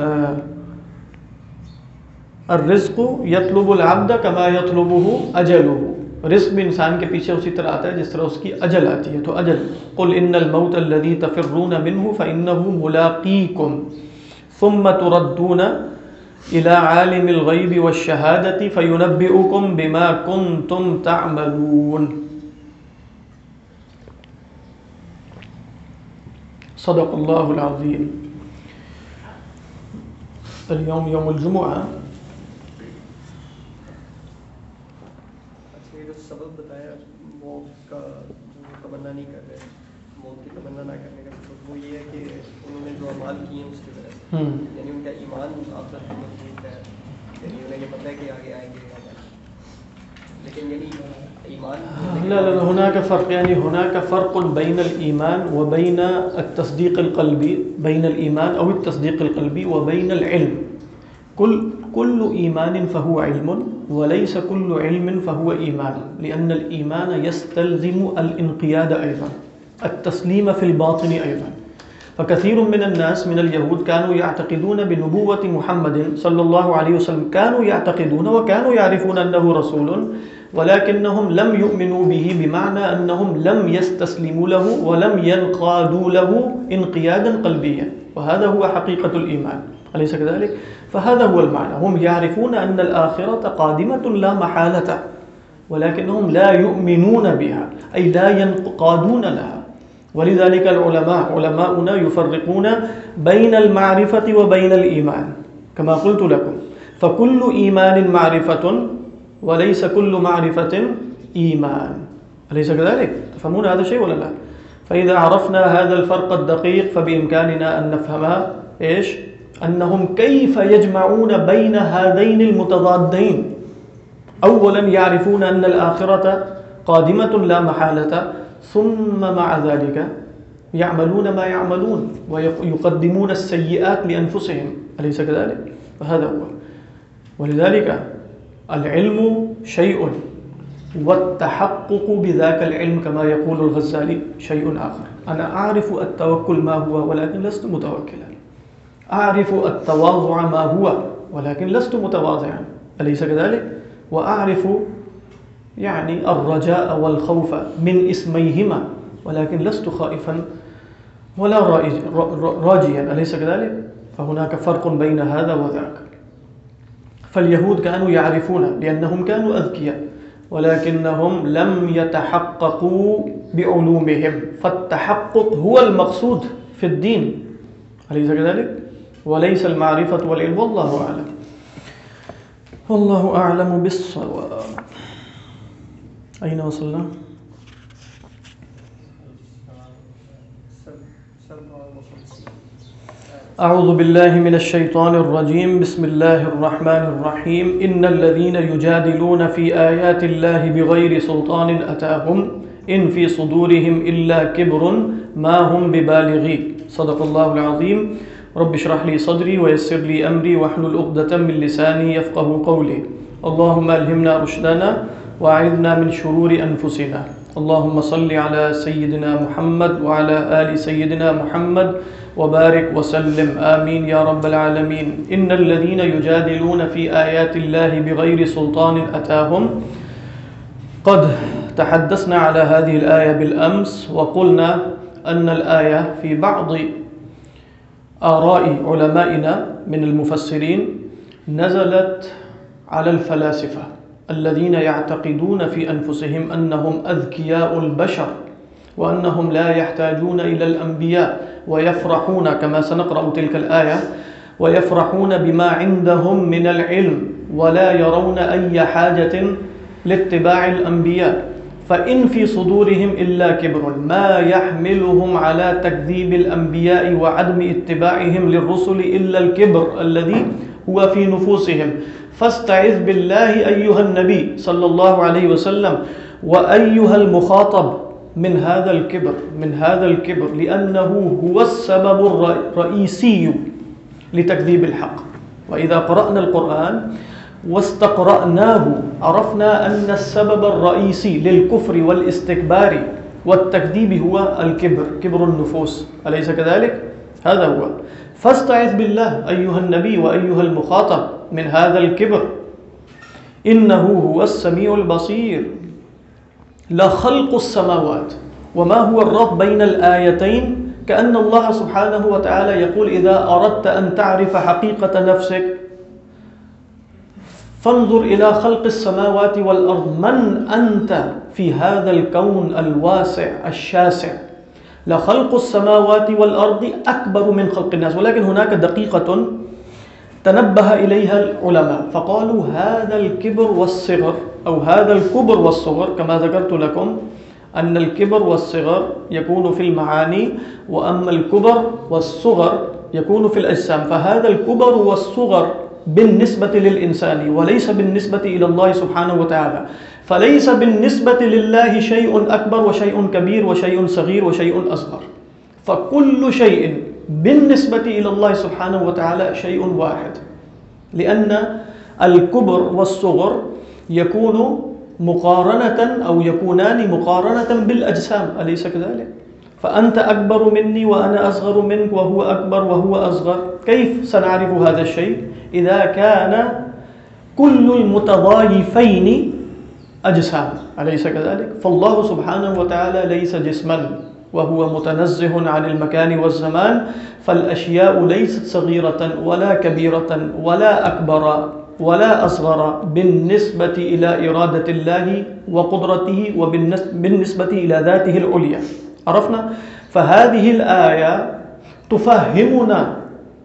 الرزق یطلب العبد کما یطلبہ اجلہ، رزق بھی انسان کے پیچھے اسی طرح آتا ہے جس طرح اس کی اجل آتی ہے. تو اجل، قل ان الموت الذی تفرون منہ فانہ ملاقیکم ثم تردون الى عالم الغیب والشہادة فینبئکم بما کنتم تعملون. صدق اللہ العظیم. اليوم یوم الجمعہ. جو سبب بتایا موت کا تمنا نہیں کر رہے، موت کی تمنا نہ کرنے کا سبب وہ یہ ہے کہ انہوں نے جو اعمال کیے ہیں اس کی وجہ سے، یعنی ان کا ایمان آخرت میں مضبوط ہے، یعنی انہیں یہ پتہ ہے کہ آگے آئیں گے، لیکن یعنی ایمان لا هناك فرق، يعني هناك فرق بين الإيمان وبين التصديق القلبي، بين الإيمان أو التصديق القلبي وبين العلم. كل إيمان فهو علم وليس كل علم فهو إيمان، لأن الإيمان يستلزم الانقياد أيضا، التسليم في الباطن أيضا. فكثير من الناس من اليهود كانوا يعتقدون بنبوة محمد صلى الله عليه وسلم، كانوا يعتقدون وكانوا يعرفون أنه رسول، ولكنهم لم يؤمنوا به، بمعنى أنهم لم يستسلموا له ولم ينقادوا له انقيادا قلبيا، وهذا هو حقيقة الإيمان، أليس كذلك؟ فهذا هو المعنى. هم يعرفون أن الآخرة قادمة لا محالة، ولكنهم لا يؤمنون بها، أي لا ينقادون لها. ولذلك علماؤنا يفرقون بين المعرفة وبين الإيمان كما قلت لكم. فكل إيمان معرفة وليس كل معرفة إيمان، أليس كذلك؟ تفهمون هذا الشيء ولا لا؟ فإذا عرفنا هذا الفرق الدقيق فبإمكاننا أن نفهم إيش؟ أنهم كيف يجمعون بين هذين المتضادين. أولا يعرفون أن الآخرة قادمة لا محالة، ثم مع ذلك يعملون ما يعملون ويقدمون السيئات لأنفسهم، أليس كذلك؟ فهذا هو. ولذلك العلم شيء والتحقق بذاك العلم كما يقول الغزالي شيء آخر. أنا أعرف التوكل ما هو ولكن لست متوكلا، أعرف التواضع ما هو ولكن لست متواضعا، أليس كذلك؟ وأعرف يعني الرجاء والخوف من اسميهما ولكن لست خائفا ولا راجيا، أليس كذلك؟ فهناك فرق بين هذا وذاك. فاليهود كانوا يعرفون لأنهم كانوا أذكياء، ولكنهم لم يتحققوا بعلومهم، فالتحقق هو المقصود في الدين، أليس كذلك؟ وليس المعرفة والعلم. والله أعلم، والله أعلم بالصواب. أين وصلنا؟ أعوذ بالله من الشيطان الرجيم. بسم الله الرحمن الرحيم. إن الذين يجادلون في آيات الله بغير سلطان أتاهم إن في صدورهم إلا كبر ما هم ببالغين. صدق الله العظيم. رب اشرح لي صدري ويسر لي أمري واحلل عقدة من لساني يفقه قولي. اللهم ألهمنا رشدنا وأعذنا من شرور أنفسنا. اللهم صل على سيدنا محمد وعلى آل سيدنا محمد وبارك وسلم، آمين يا رب العالمين. إن الذين يجادلون في آيات الله بغير سلطان أتاهم. قد تحدثنا على هذه الآية بالأمس، وقلنا أن الآية في بعض آراء علمائنا من المفسرين نزلت على الفلاسفة الذين يعتقدون في أنفسهم أنهم أذكياء البشر وأنهم لا يحتاجون إلى الأنبياء، ويفرحون كما سنقرأ تلك الآية، ويفرحون بما عندهم من العلم ولا يرون أي حاجة لاتباع الأنبياء. فإن في صدورهم إلا كبر ما يحملهم على تكذيب الأنبياء وعدم اتباعهم للرسل إلا الكبر الذي هو في نفوسهم. فاستعذ بالله أيها النبي صلى الله عليه وسلم وأيها المخاطب من هذا الكبر، لأنه هو السبب الرئيسي لتكذيب الحق. وإذا قرأنا القرآن واستقرأناه عرفنا أن السبب الرئيسي للكفر والاستكبار والتكذيب هو الكبر، كبر النفوس، أليس كذلك؟ هذا هو. فاستعذ بالله أيها النبي وأيها المخاطب من هذا الكبر إنه هو السميع البصير. لخلق السماوات، وما هو الربط بين الآيتين؟ كأن الله سبحانه وتعالى يقول إذا أردت أن تعرف حقيقة نفسك فانظر إلى خلق السماوات والأرض، من أنت في هذا الكون الواسع الشاسع. لخلق السماوات والأرض أكبر من خلق الناس. ولكن هناك دقيقة تنبه إليها العلماء فقالوا هذا الكبر والصغر، أو هذا الكبر والصغر، كما ذكرت لكم أن الكبر والصغر يكون في المعاني، وأما الكبر والصغر يكون في الأجسام. فهذا الكبر والصغر بالنسبة للإنسان وليس بالنسبة إلى الله سبحانه وتعالى. فليس بالنسبة لله شيء أكبر وشيء كبير وشيء صغير وشيء أصغر، فكل شيء بالنسبة إلى الله سبحانه وتعالى شيء واحد، لأن الكبر والصغر يكون مقارنة أو يكونان مقارنة بالأجسام، أليس كذلك؟ فأنت أكبر مني وأنا أصغر منك وهو أكبر وهو أصغر. كيف سنعرف هذا الشيء؟ إذا كان كل المتضايفين أجسام، أليس كذلك؟ فالله سبحانه وتعالى ليس جسما وهو متنزه عن المكان والزمان، فالأشياء ليست صغيرة ولا كبيرة ولا أكبر ولا أصغر بالنسبة إلى إرادة الله وقدرته وبالنسبة إلى ذاته العليا. عرفنا؟ فهذه الآية تفهمنا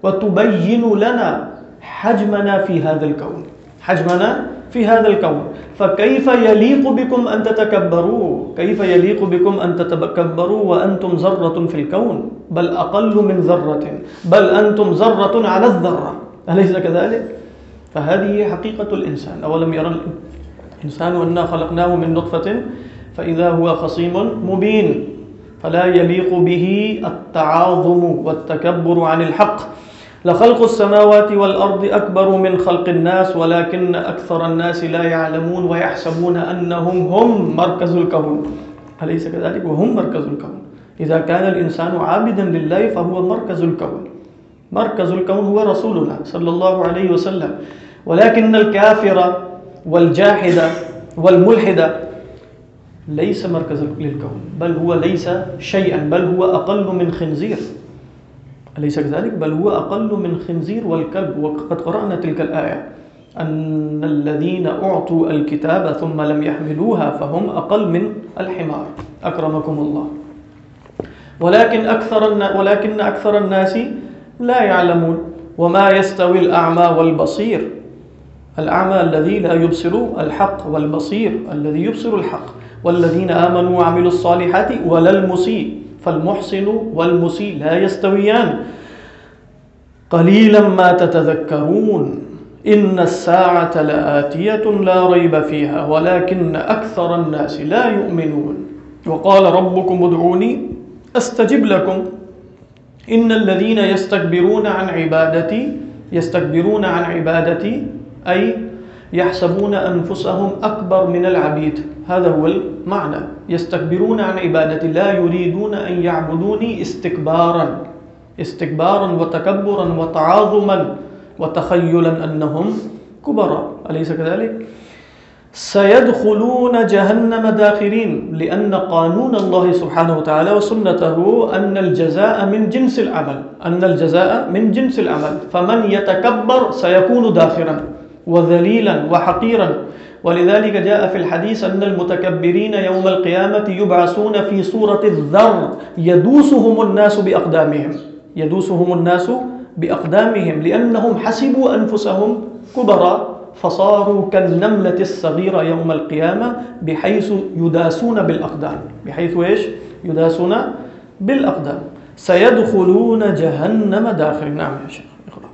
وتبين لنا حجمنا في هذا الكون، حجمنا في هذا الكون. فكيف يليق بكم أن تتكبروا؟ كيف يليق بكم أن تتكبروا وأنتم ذرة في الكون، بل أقل من ذرة، بل أنتم ذرة على الذرة، أليس كذلك؟ فهذه حقيقة الإنسان. أولم يرى الإنسان أنا خلقناه من نطفة فإذا هو خصيم مبين. فلا يليق به التعاظم والتكبر عن الحق. لخلق السماوات والأرض أكبر من خلق الناس ولكن أكثر الناس لا يعلمون ويحسبون أنهم هم مركز الكون، أليس كذلك؟ وهم مركز الكون. إذا كان الإنسان عابدا لله فهو مركز الكون. مركز الكون هو رسولنا صلى الله عليه وسلم. ولكن الكافر والجاحد والملحد ليس مركز للكون، بل هو ليس شيئا، بل هو أقل من خنزير، أليس كذلك؟ بل هو أقل من خنزير والكلب. وقد قرأنا تلك الآية أن الذين أعطوا الكتاب ثم لم يحملوها فهم أقل من الحمار، أكرمكم الله. ولكن أكثر الناس لا يعلمون. وما يستوي الأعمى والبصير، الأعمى الذي لا يبصر الحق، والبصير الذي يبصر الحق. والذين آمنوا وعملوا الصالحات ولا المسيء، فالمحسن والمسيء لا يستويان. قليلا ما تتذكرون إن الساعة لآتية لا ريب فيها ولكن أكثر الناس لا يؤمنون. وقال ربكم ادعوني أستجب لكم إن الذين يستكبرون عن عبادتي أي يحسبون أنفسهم أكبر من العبيد. هذا هو المعنى، يستكبرون عن عبادتي، لا يريدون أن يعبدوني استكبارا وتكبرا وتعاظما وتخيلا أنهم كبراء، أليس كذلك؟ سيدخلون جهنم داخرين، لأن قانون الله سبحانه وتعالى وسنته أن الجزاء من جنس العمل، فمن يتكبر سيكون داخرا وذليلا وحقيرا. ولذلك جاء في الحديث أن المتكبرين يوم القيامة يبعثون في صورة الذر يدوسهم الناس بأقدامهم لأنهم حسبوا أنفسهم كبراء فصاروا كالنملة الصغيرة يوم القيامة بحيث يداسون بالأقدام. يداسون بالأقدام. سيدخلون جهنم داخل. نعم يا شيخ اقرأ.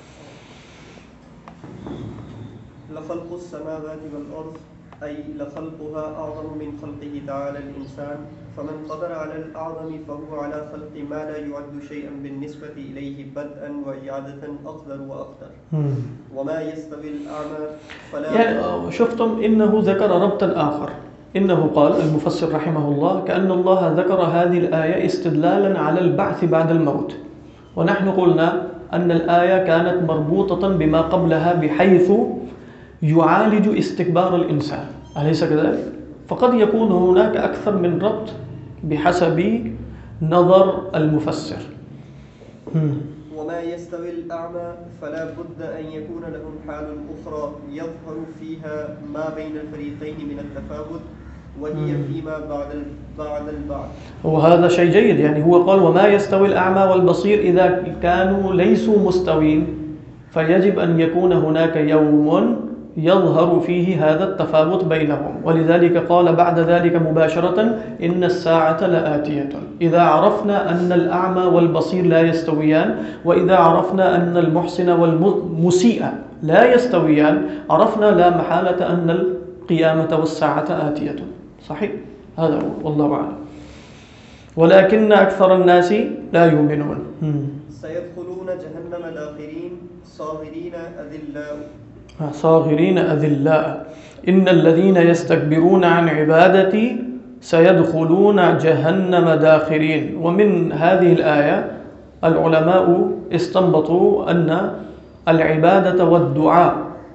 لخلق السماوات والأرض أي لخلقها أعظم من خلقه تعالى الإنسان، فمن قدر على الأعظم فهو على خلق ما لا يعد شيئا بالنسبة إليه بدءا وإعادة أقدر وأقدر. وما يستوي الأعمى فلا شفتم إنه ذكر ربطا آخر. إنه قال المفسر رحمه الله كأن الله ذكر هذه الآية استدلالا على البعث بعد الموت. ونحن قلنا أن الآية كانت مربوطة بما قبلها بحيث يعالج استكبار الإنسان، أليس كذلك؟ فقد يكون هناك أكثر من ربط بحسب نظر المفسر. وما يستوي الأعمى فلا بد أن يكون لهم حال أخرى يظهر فيها ما بين الفريقين من التفاوت وهي فيما بعد البعض. وهذا شيء جيد، يعني هو قال وما يستوي الأعمى والبصير إذا كانوا ليسوا مستوين فيجب أن يكون هناك يوم يظهر فيه هذا التفاوت بينهم، ولذلك قال بعد ذلك مباشرة إن الساعة لآتية. إذا عرفنا أن الأعمى والبصير لا يستويان، وإذا عرفنا أن المحسن والمسيء لا يستويان، عرفنا لا محالة أن القيامة والساعة آتية. صحيح، هذا هو والله أعلم. ولكن أكثر الناس لا يؤمنون. سيدخلون جهنم داخرين صاغرين أذلاء. صاغرين أذلاء. إن الذين يستكبرون عن عبادتي سيدخلون جهنم داخرين. ومن هذه الآية العلماء استنبطوا أن العبادة والدعاء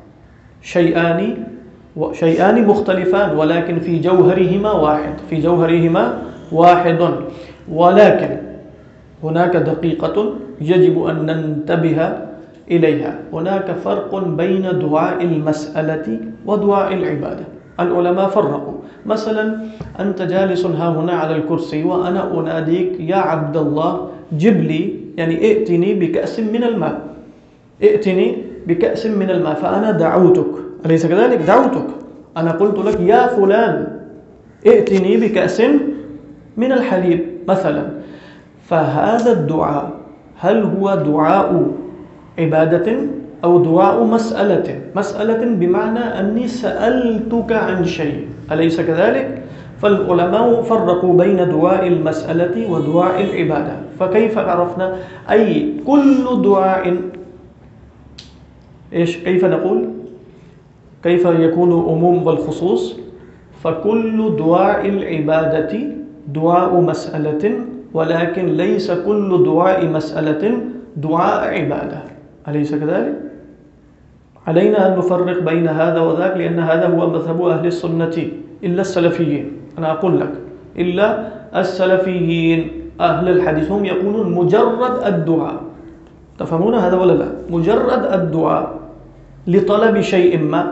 شيئان مختلفان، ولكن في جوهرهما واحد، ولكن هناك دقيقة يجب أن ننتبه إليها. هناك فرق بين دعاء المسألة ودعاء العبادة. العلماء فرقوا، مثلا أنت جالس ها هنا على الكرسي وأنا أناديك يا عبد الله جب لي، يعني ائتني بكأس من الماء، ائتني بكأس من الماء، فأنا دعوتك، أليس كذلك؟ دعوتك، أنا قلت لك يا فلان ائتني بكأس من الحليب مثلا. فهذا الدعاء هل هو دعاء عبادة أو دعاء مسألة بمعنى أني سألتك عن شيء، أليس كذلك؟ فالعلماء فرقوا بين دعاء المسألة ودعاء العبادة. فكيف عرفنا؟ أي كل دعاء كيف نقول؟ كيف يكون عموم والخصوص؟ فكل دعاء العبادة دعاء مسألة، ولكن ليس كل دعاء مسألة دعاء عبادة، أليس كذلك؟ علينا أن نفرق بين هذا وذاك، لأن هذا هو مذهب أهل السنة إلا السلفيين. أنا أقول لك إلا السلفيين، أهل الحديث هم يقولون مجرد الدعاء، تفهمون هذا ولا لا؟ مجرد الدعاء لطلب شيء ما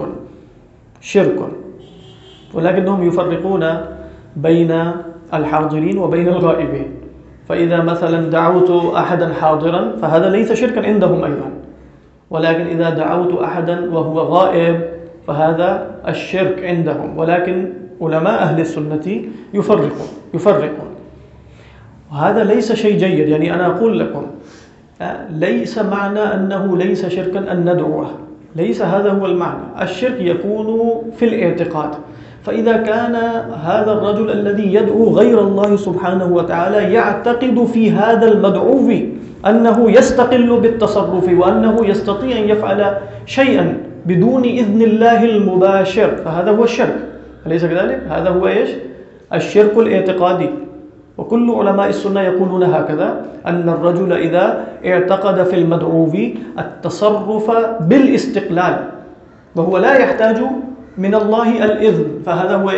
شرك، ولكنهم يفرقون بين الحاضرين وبين الغائبين. فإذا مثلا دعوت أحدا حاضرا فهذا ليس شركا عندهم أيضا، ولكن إذا دعوت أحدا وهو غائب فهذا الشرك عندهم. ولكن علماء أهل السنة يفرقون، وهذا ليس شيء جيد. يعني أنا أقول لكم ليس معنى أنه ليس شركا أن ندعوه، ليس هذا هو المعنى. الشرك يكون في الاعتقاد. فإذا كان هذا الرجل الذي يدعو غير الله سبحانه وتعالى يعتقد في هذا المدعو أنه يستقل بالتصرف وأنه يستطيع أن يفعل شيئا بدون إذن الله المباشر، فهذا هو الشرك، أليس كذلك؟ هذا هو الشرك الاعتقادي. وكل علماء السنة يقولون هكذا، أن الرجل إذا اعتقد في المدعو التصرف بالاستقلال وهو لا يحتاج من الله الإذن، فهذا هو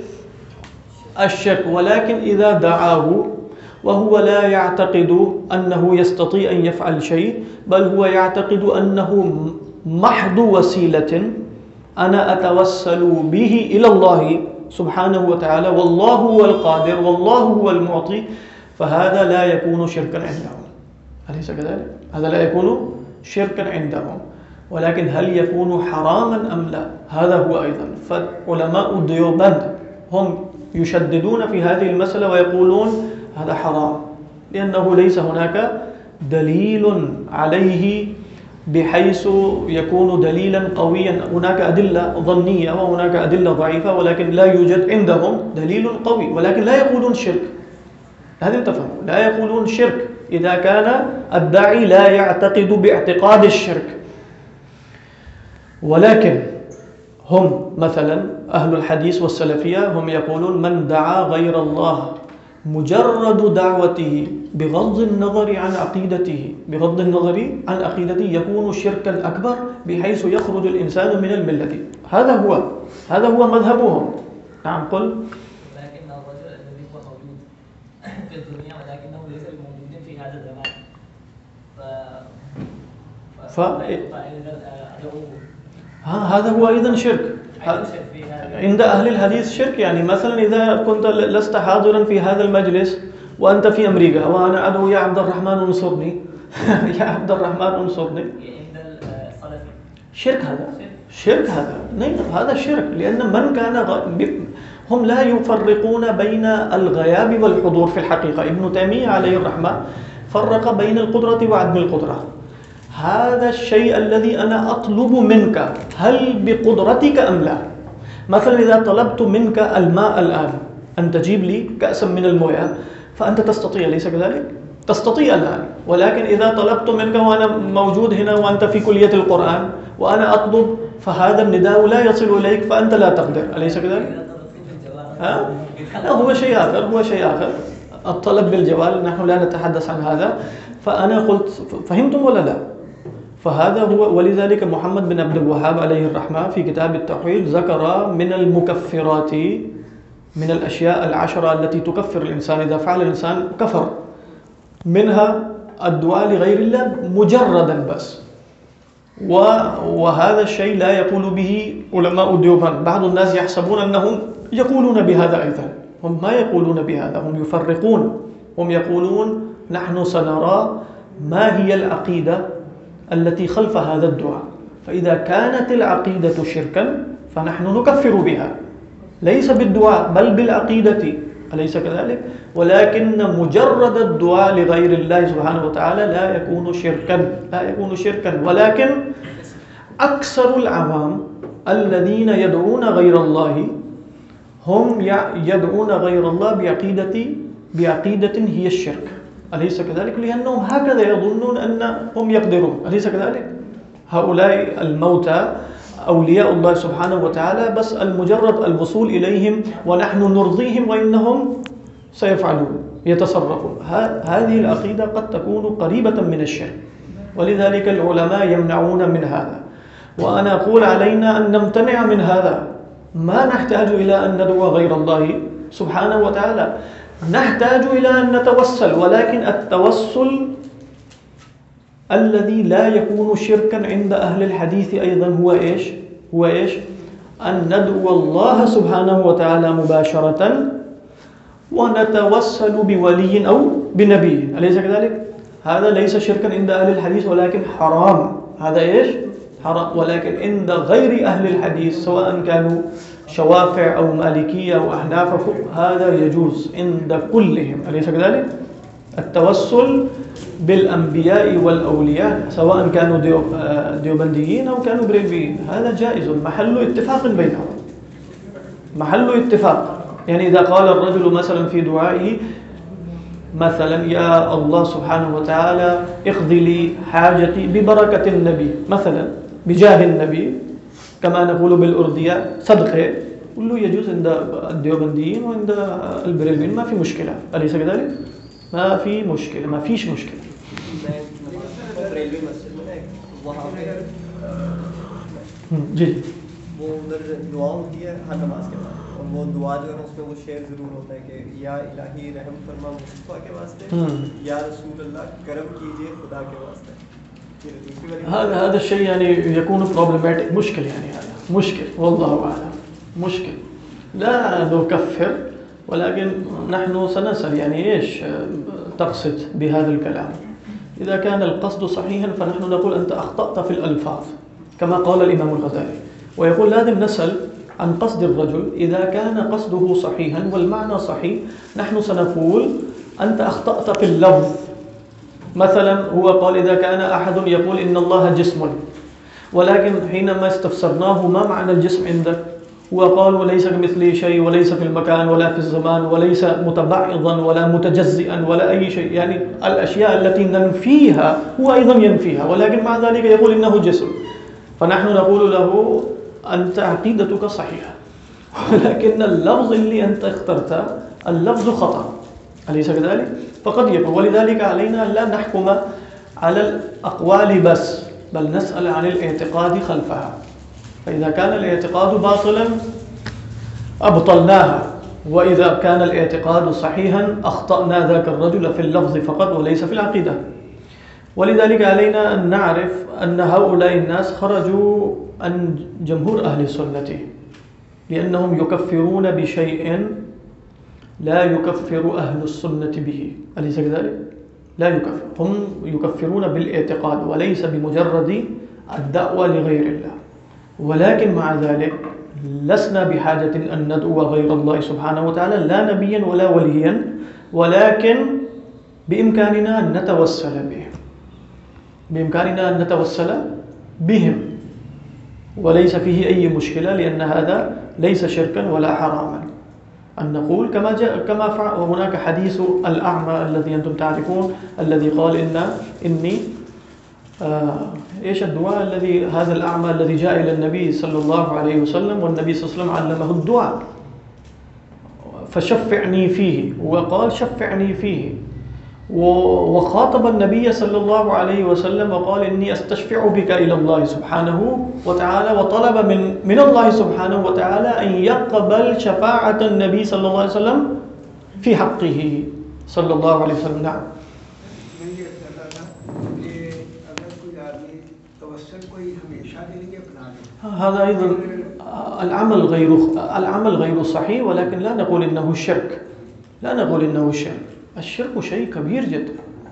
الشرك. ولكن إذا دعاه وهو لا يعتقد أنه يستطيع أن يفعل شيء، بل هو يعتقد أنه محض وسيلة أنا أتوسل به إلى الله سبحانه وتعالى، والله هو القادر والله هو المعطي، فهذا لا يكون شركا عندهم، أليس كذلك؟ هذا لا يكون شركا عندهم. ولكن هل يكون حراما أم لا؟ هذا هو أيضا. فعلماء الديوبند هم يشددون في هذه المسألة ويقولون هذا حرام، لأنه ليس هناك دليل عليه بحيث يكون دليلا قويا. هناك أدلة ظنية وهناك أدلة ضعيفة، ولكن لا يوجد عندهم دليل قوي. ولكن لا يقولون شرك، هذا تفهموا، لا يقولون شرك إذا كان الداعي لا يعتقد باعتقاد الشرك. ولكن هم مثلا أهل الحديث والسلفية هم يقولون من دعا غير الله مجرد دعوته بغض النظر عن عقيدته يكون شركا أكبر بحيث يخرج الإنسان من الملة. هذا هو مذهبهم. نعم قل. لكن الرجل الذي هو موجود في الدنيا ولكنه ليس موجود في هذا الزمان هذا هو أيضا شرك عند أهل الحديث. شرك يعني مثلا إذا كنت لست حاضرا في هذا المجلس وأنت في أمريكا وأنا أدعو يا عبد الرحمن انصرني يا عبد الرحمن انصرني، شرك هذا هذا شرك. لأن من كان هم لا يفرقون بين الغياب والحضور في الحقيقة. ابن تيمية عليه الرحمة فرق بين القدرة وعدم القدرة. هذا الشيء الذي أنا أطلب منك هل بقدرتك أم لا؟ مثلا إذا طلبت منك الماء الآن أن تجيب لي كأسا من المياه فأنت تستطيع، ليس كذلك؟ تستطيع الآن. ولكن إذا طلبت منك وأنا موجود هنا وأنت في كلية القرآن وأنا أطلب فهذا النداء لا يصل إليك فأنت لا تقدر، أليس كذلك؟ لا هو شيء آخر. الطلب بالجوال نحن لا نتحدث عن هذا. فأنا قلت فهمتم ولا لا؟ فهذا هو. ولذلك محمد بن عبد الوهاب عليه الرحمة في كتاب التوحيد ذكر من المكفرات من الأشياء 10 التي تكفر الإنسان إذا فعل الإنسان كفر، منها الدعاء لغير الله مجردا بس. وهذا الشيء لا يقول به علماء الديوبند. بعض الناس يحسبون أنهم يقولون بهذا أيضا، هم ما يقولون بهذا، هم يفرقون. هم يقولون نحن سنرى ما هي العقيدة التي خلف هذا الدعاء، فإذا كانت العقيدة شركا فنحن نكفر بها، ليس بالدعاء بل بالعقيدة، أليس كذلك؟ ولكن مجرد الدعاء لغير الله سبحانه وتعالى لا يكون شركا. ولكن أكثر العوام الذين يدعون غير الله هم يدعون غير الله بعقيدة هي الشرك، أليس كذلك؟ لأنهم هكذا يظنون أنهم يقدرون، أليس كذلك؟ هؤلاء الموتى أولياء الله سبحانه وتعالى، بس المجرد الوصول إليهم ونحن نرضيهم وإنهم سيفعلون يتصرفون. هذه العقيدة قد تكون قريبة من الشرك، ولذلك العلماء يمنعون من هذا. وأنا أقول علينا أن نمتنع من هذا. ما نحتاج إلى أن ندعو غير الله سبحانه وتعالى، نحتاج إلى أن نتوسل. ولكن التوسل الذي لا يكون شركا عند أهل الحديث أيضا هو إيش؟ أن ندعو الله سبحانه وتعالى مباشرة ونتوسل بولي أو بنبي، أليس كذلك؟ هذا ليس شركا عند أهل الحديث ولكن حرام. هذا إيش؟ حرام. ولكن عند غير أهل الحديث سواء كانوا شوافع أو مالكية أو أحناف هذا يجوز عند كلهم، أليس كذلك؟ التوسل بالأنبياء والأولياء سواء كانوا ديوبنديين أو كانوا بريلويين هذا جائز، محل اتفاق بينهم، محل اتفاق. يعني إذا قال الرجل مثلا في دعائه مثلا يا الله سبحانه وتعالى اقضي لي حاجتي ببركة النبي مثلا بجاه النبي كما نقول بالأردية صدقه، كله يجوز عند الديوبنديين وعند البريلويين، ما في مشكلة، أليس كذلك؟ ما في مشكلة، ما فيش مشكلة. جی وہ ادھر دعا ہوتی ہے ہر نماز کے بعد، اور وہ دعا جو ہے اس میں وہ شعر ضرور ہوتا ہے کہ یا الہی رحم فرما مصطفیٰ کے واسطے، یا رسول اللہ کرم کیجئے خدا کے واسطے. هذا الشيء يعني يكون problematic، مشكل، يعني هذا مشكل والله أعلم، مشكل. لا نكفر ولكن نحن سنسأل يعني إيش تقصد بهذا الكلام. إذا كان القصد صحيحا فنحن نقول أنت أخطأت في الألفاظ كما قال الإمام الغزالي، ويقول لازم نسأل عن قصد الرجل. إذا كان قصده صحيحا والمعنى صحيح نحن سنقول أنت أخطأت في اللفظ. مثلا هو قال إذا كان أحد يقول إن الله جسم، ولكن حينما استفسرناه ما معنى الجسم عندك هو قال ليس كمثله شيء وليس في المكان ولا في الزمان وليس متبعضا ولا متجزئا ولا أي شيء، يعني الأشياء التي ننفيها هو أيضا ينفيها، ولكن مع ذلك يقول إنه جسم. فنحن نقول له أنت عقيدتك صحيحة ولكن اللفظ اللي أنت اخترته اللفظ خطأ، أليس كذلك؟ فقد يكون، ولذلك علينا لا نحكم على الأقوال بس، بل نسأل عن الاعتقاد خلفها. فإذا كان الاعتقاد باطلا أبطلناها، وإذا كان الاعتقاد صحيحا أخطأنا ذاك الرجل في اللفظ فقط وليس في العقيدة. ولذلك علينا أن نعرف أن هؤلاء الناس خرجوا عن جمهور أهل السنة لأنهم يكفرون بشيء لا يكفر أهل السنة به. أليس كذلك؟ لا يكفر، هم يكفرون بالاعتقاد وليس بمجرد الدعوة لغير الله. ولكن مع ذلك لسنا بحاجة أن ندعو غير الله سبحانه وتعالى، لا نبيا ولا وليا، ولكن بإمكاننا أن نتوسل بهم، بإمكاننا أن نتوسل بهم، وليس فيه أي مشكلة، لأن هذا ليس شركا ولا حراما. أن نقول كما فعل هناك حديث الأعمى الذي أنتم تعرفون، الذي قال إني إيش الدعاء الذي هذا الأعمى الذي جاء إلى النبي صلى الله عليه وسلم، والنبي صلى الله عليه وسلم علمه الدعاء فشفعني فيه، وقال شفعني فيه، وخاطب النبي صلى الله عليه وسلم وقال إني أستشفع بك إلى الله سبحانه وتعالى، وطلب من الله سبحانه وتعالى أن يقبل شفاعة النبي صلى الله عليه وسلم في حقه صلى الله عليه وسلم. نعم. هذا أيضا العمل غير صحيح، ولكن لا نقول إنه الشرك، لا نقول إنه الشرك. الشرك شيء كبير جدا.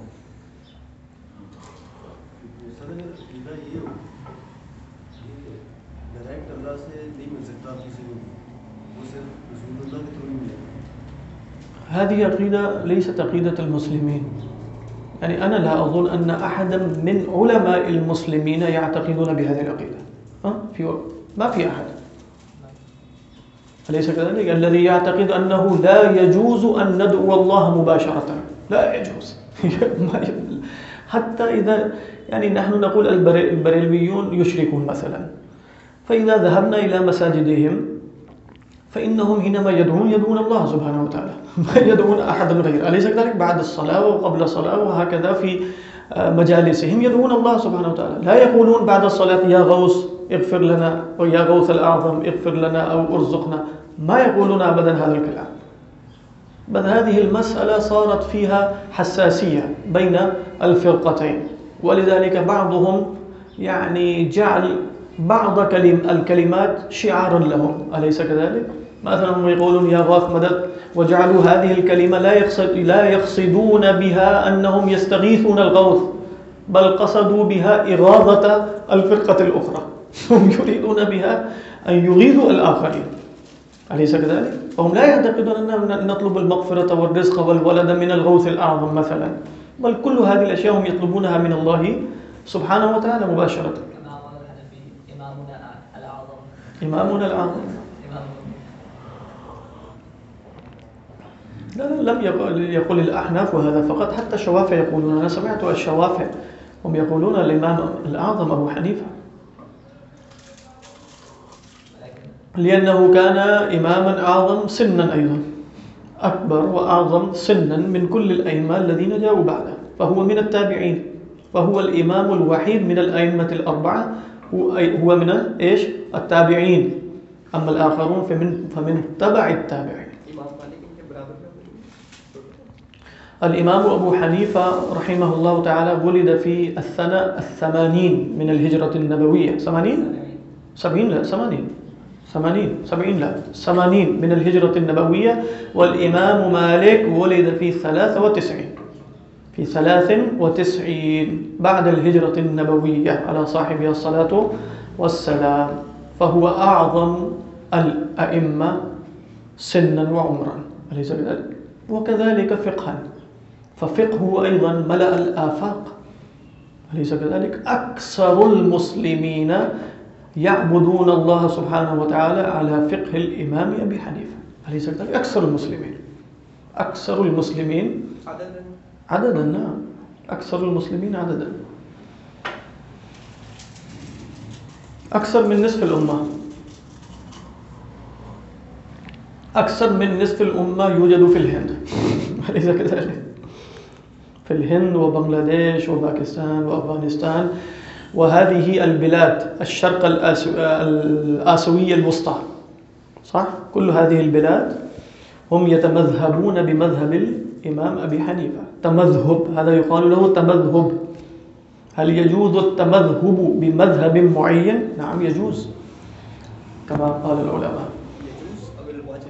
هذه عقيدة ليست عقيدة المسلمين، يعني أنا لا أظن أن أحدا من علماء المسلمين يعتقدون بهذه العقيدة. ما في أحد، أليس كذلك؟ الذي يعتقد أنه لا يجوز أن ندعو الله مباشرة، لا يجوز. حتى إذا يعني نحن نقول البريلويون يشركون مثلا، فإذا ذهبنا إلى مساجدهم فإنهم حينما يدعون الله سبحانه وتعالى، ما يدعون أحدا غيره، أليس كذلك؟ بعد الصلاة وقبل الصلاة وهكذا في مجالسهم يدعون الله سبحانه وتعالى، لا يقولون بعد الصلاة يا غوث اغفر لنا، أو يا غوث الأعظم اغفر لنا أو ارزقنا، ما يقولون أبدا هذا الكلام. بل هذه المسألة صارت فيها حساسية بين الفرقتين، ولذلك بعضهم يعني جعل بعض الكلمات شعارا لهم، أليس كذلك؟ مثلا هم يقولون يا غوث مدد، وجعلوا هذه الكلمة لا يقصدون بها أنهم يستغيثون الغوث، بل قصدوا بها إغاظة الفرقة الأخرى، هم يريدون بها أن يغيظوا الآخرين، أليس كذلك؟ فهم لا يعتقدون أننا نطلب المغفرة والرزق والولد من الغوث الأعظم مثلا، بل كل هذه الأشياء هم يطلبونها من الله سبحانه وتعالى مباشرة. إمامنا الأعظم لا، لم يقل الأحناف وهذا فقط، حتى الشوافع يقولون، أنا سمعت الشوافع هم يقولون الإمام الأعظم أبو حنيفة، لأنه كان إماما أعظم سنا أيضا، أكبر وأعظم سنا من كل الأئمة الذين جاءوا بعده، فهو من التابعين، فهو الإمام الوحيد من الأئمة الأربعة، هو من إيش؟ التابعين، أما الآخرون فمن تبع التابعين. الإمام أبو حنيفة رحمه الله تعالى ولد في السنة 80 من الهجرة النبوية، 80 من الهجرة النبوية، والإمام مالك ولد في 93 بعد الهجرة النبوية على صاحبها الصلاة والسلام، فهو أعظم الأئمة سنا وعمرا، أليس كذلك؟ وكذلك فقها، ففقهه أيضا ملأ الآفاق، أليس كذلك؟ أكثر المسلمين يعبدون الله سبحانه وتعالى على فقه الإمام أبي حنيفة، أليس كذلك؟ أكثر المسلمين عددا، نعم، أكثر المسلمين عددا، أكثر من نصف الأمة، أكثر من نصف الأمة يوجد في الهند، أليس كذلك؟ في الهند وبنغلاديش وباكستان وأفغانستان وهذه البلاد الشرق الآسيوية الوسطى، صح؟ كل هذه البلاد هم يتمذهبون بمذهب الإمام أبي حنيفة. تمذهب هذا يقال له تمذهب. هل يجوز التمذهب بمذهب معين؟ نعم يجوز كما قال العلماء. يجوز أو الواجب؟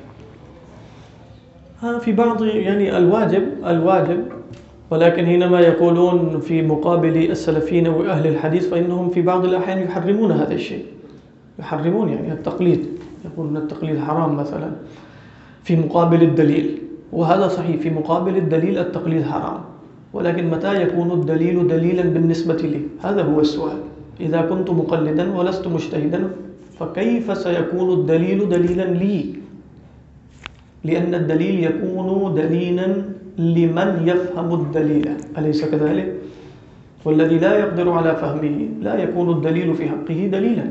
في بعض يعني الواجب، ولكن حينما يقولون في مقابل السلفيين وأهل الحديث فإنهم في بعض الأحيان يحرمون هذا الشيء، يحرمون يعني التقليد، يقولون التقليد حرام مثلا في مقابل الدليل، وهذا صحيح، في مقابل الدليل التقليد حرام، ولكن متى يكون الدليل دليلا بالنسبة لي؟ هذا هو السؤال. إذا كنت مقلدا ولست مجتهدا فكيف سيكون الدليل دليلا لي؟ لأن الدليل يكون دليلا لمن يفهم الدليل، أليس كذلك؟ والذي لا يقدر على فهمه لا يكون الدليل في حقه دليلا.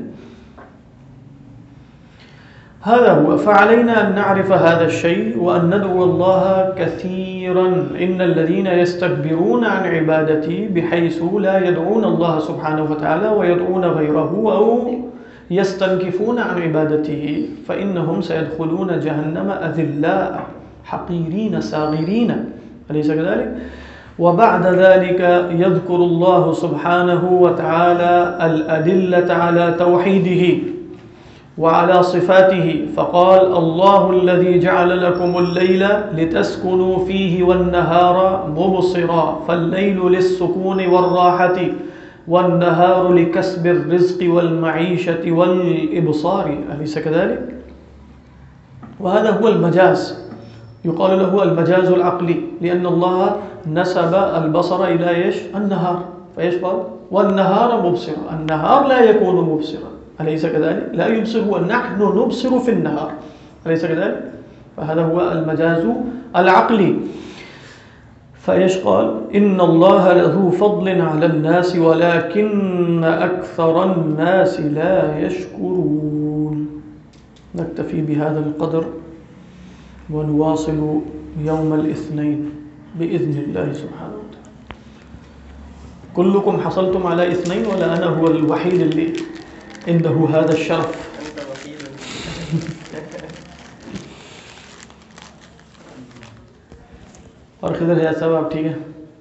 هذا هو. فعلينا أن نعرف هذا الشيء وأن ندعو الله كثيرا. إن الذين يستكبرون عن عبادتي بحيث لا يدعون الله سبحانه وتعالى ويدعون غيره أو يستنكفون عن عبادته فإنهم سيدخلون جهنم أذلاء حقيرين صاغرين، أليس كذلك؟ وبعد ذلك يذكر الله سبحانه وتعالى الأدلة على توحيده وعلى صفاته، فقال الله الذي جعل لكم الليل لتسكنوا فيه والنهار مبصرا، فالليل للسكون والراحة والنهار لكسب الرزق والمعيشة والإبصار، أليس كذلك؟ وهذا هو المجاز، يقال له المجاز العقلي، لأن الله نسب البصر إلى إيش؟ النهار، فإيش قال؟ والنهار مبصرا، النهار لا يكون مبصرا، أليس كذلك؟ لا يبصر هو، نحن نبصر في النهار، أليس كذلك؟ فهذا هو المجاز العقلي. فإيش قال؟ إن الله لذو فضل على الناس ولكن أكثر الناس لا يشكرون. نكتفي بهذا القدر ونواصل يوم الاثنين بإذن الله سبحانه وتعالى. كلكم حصلتم على اثنين ولا أنا هو الوحيد اللي عنده هذا الشرف؟ أنت وكيل. اور خضر حیات صاحب آپ ٹھیک ہے؟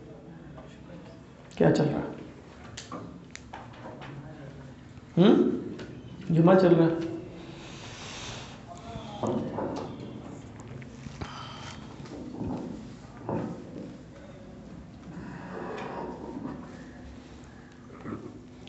کیا چل رہا ہے؟ جمعہ چل رہا ہے؟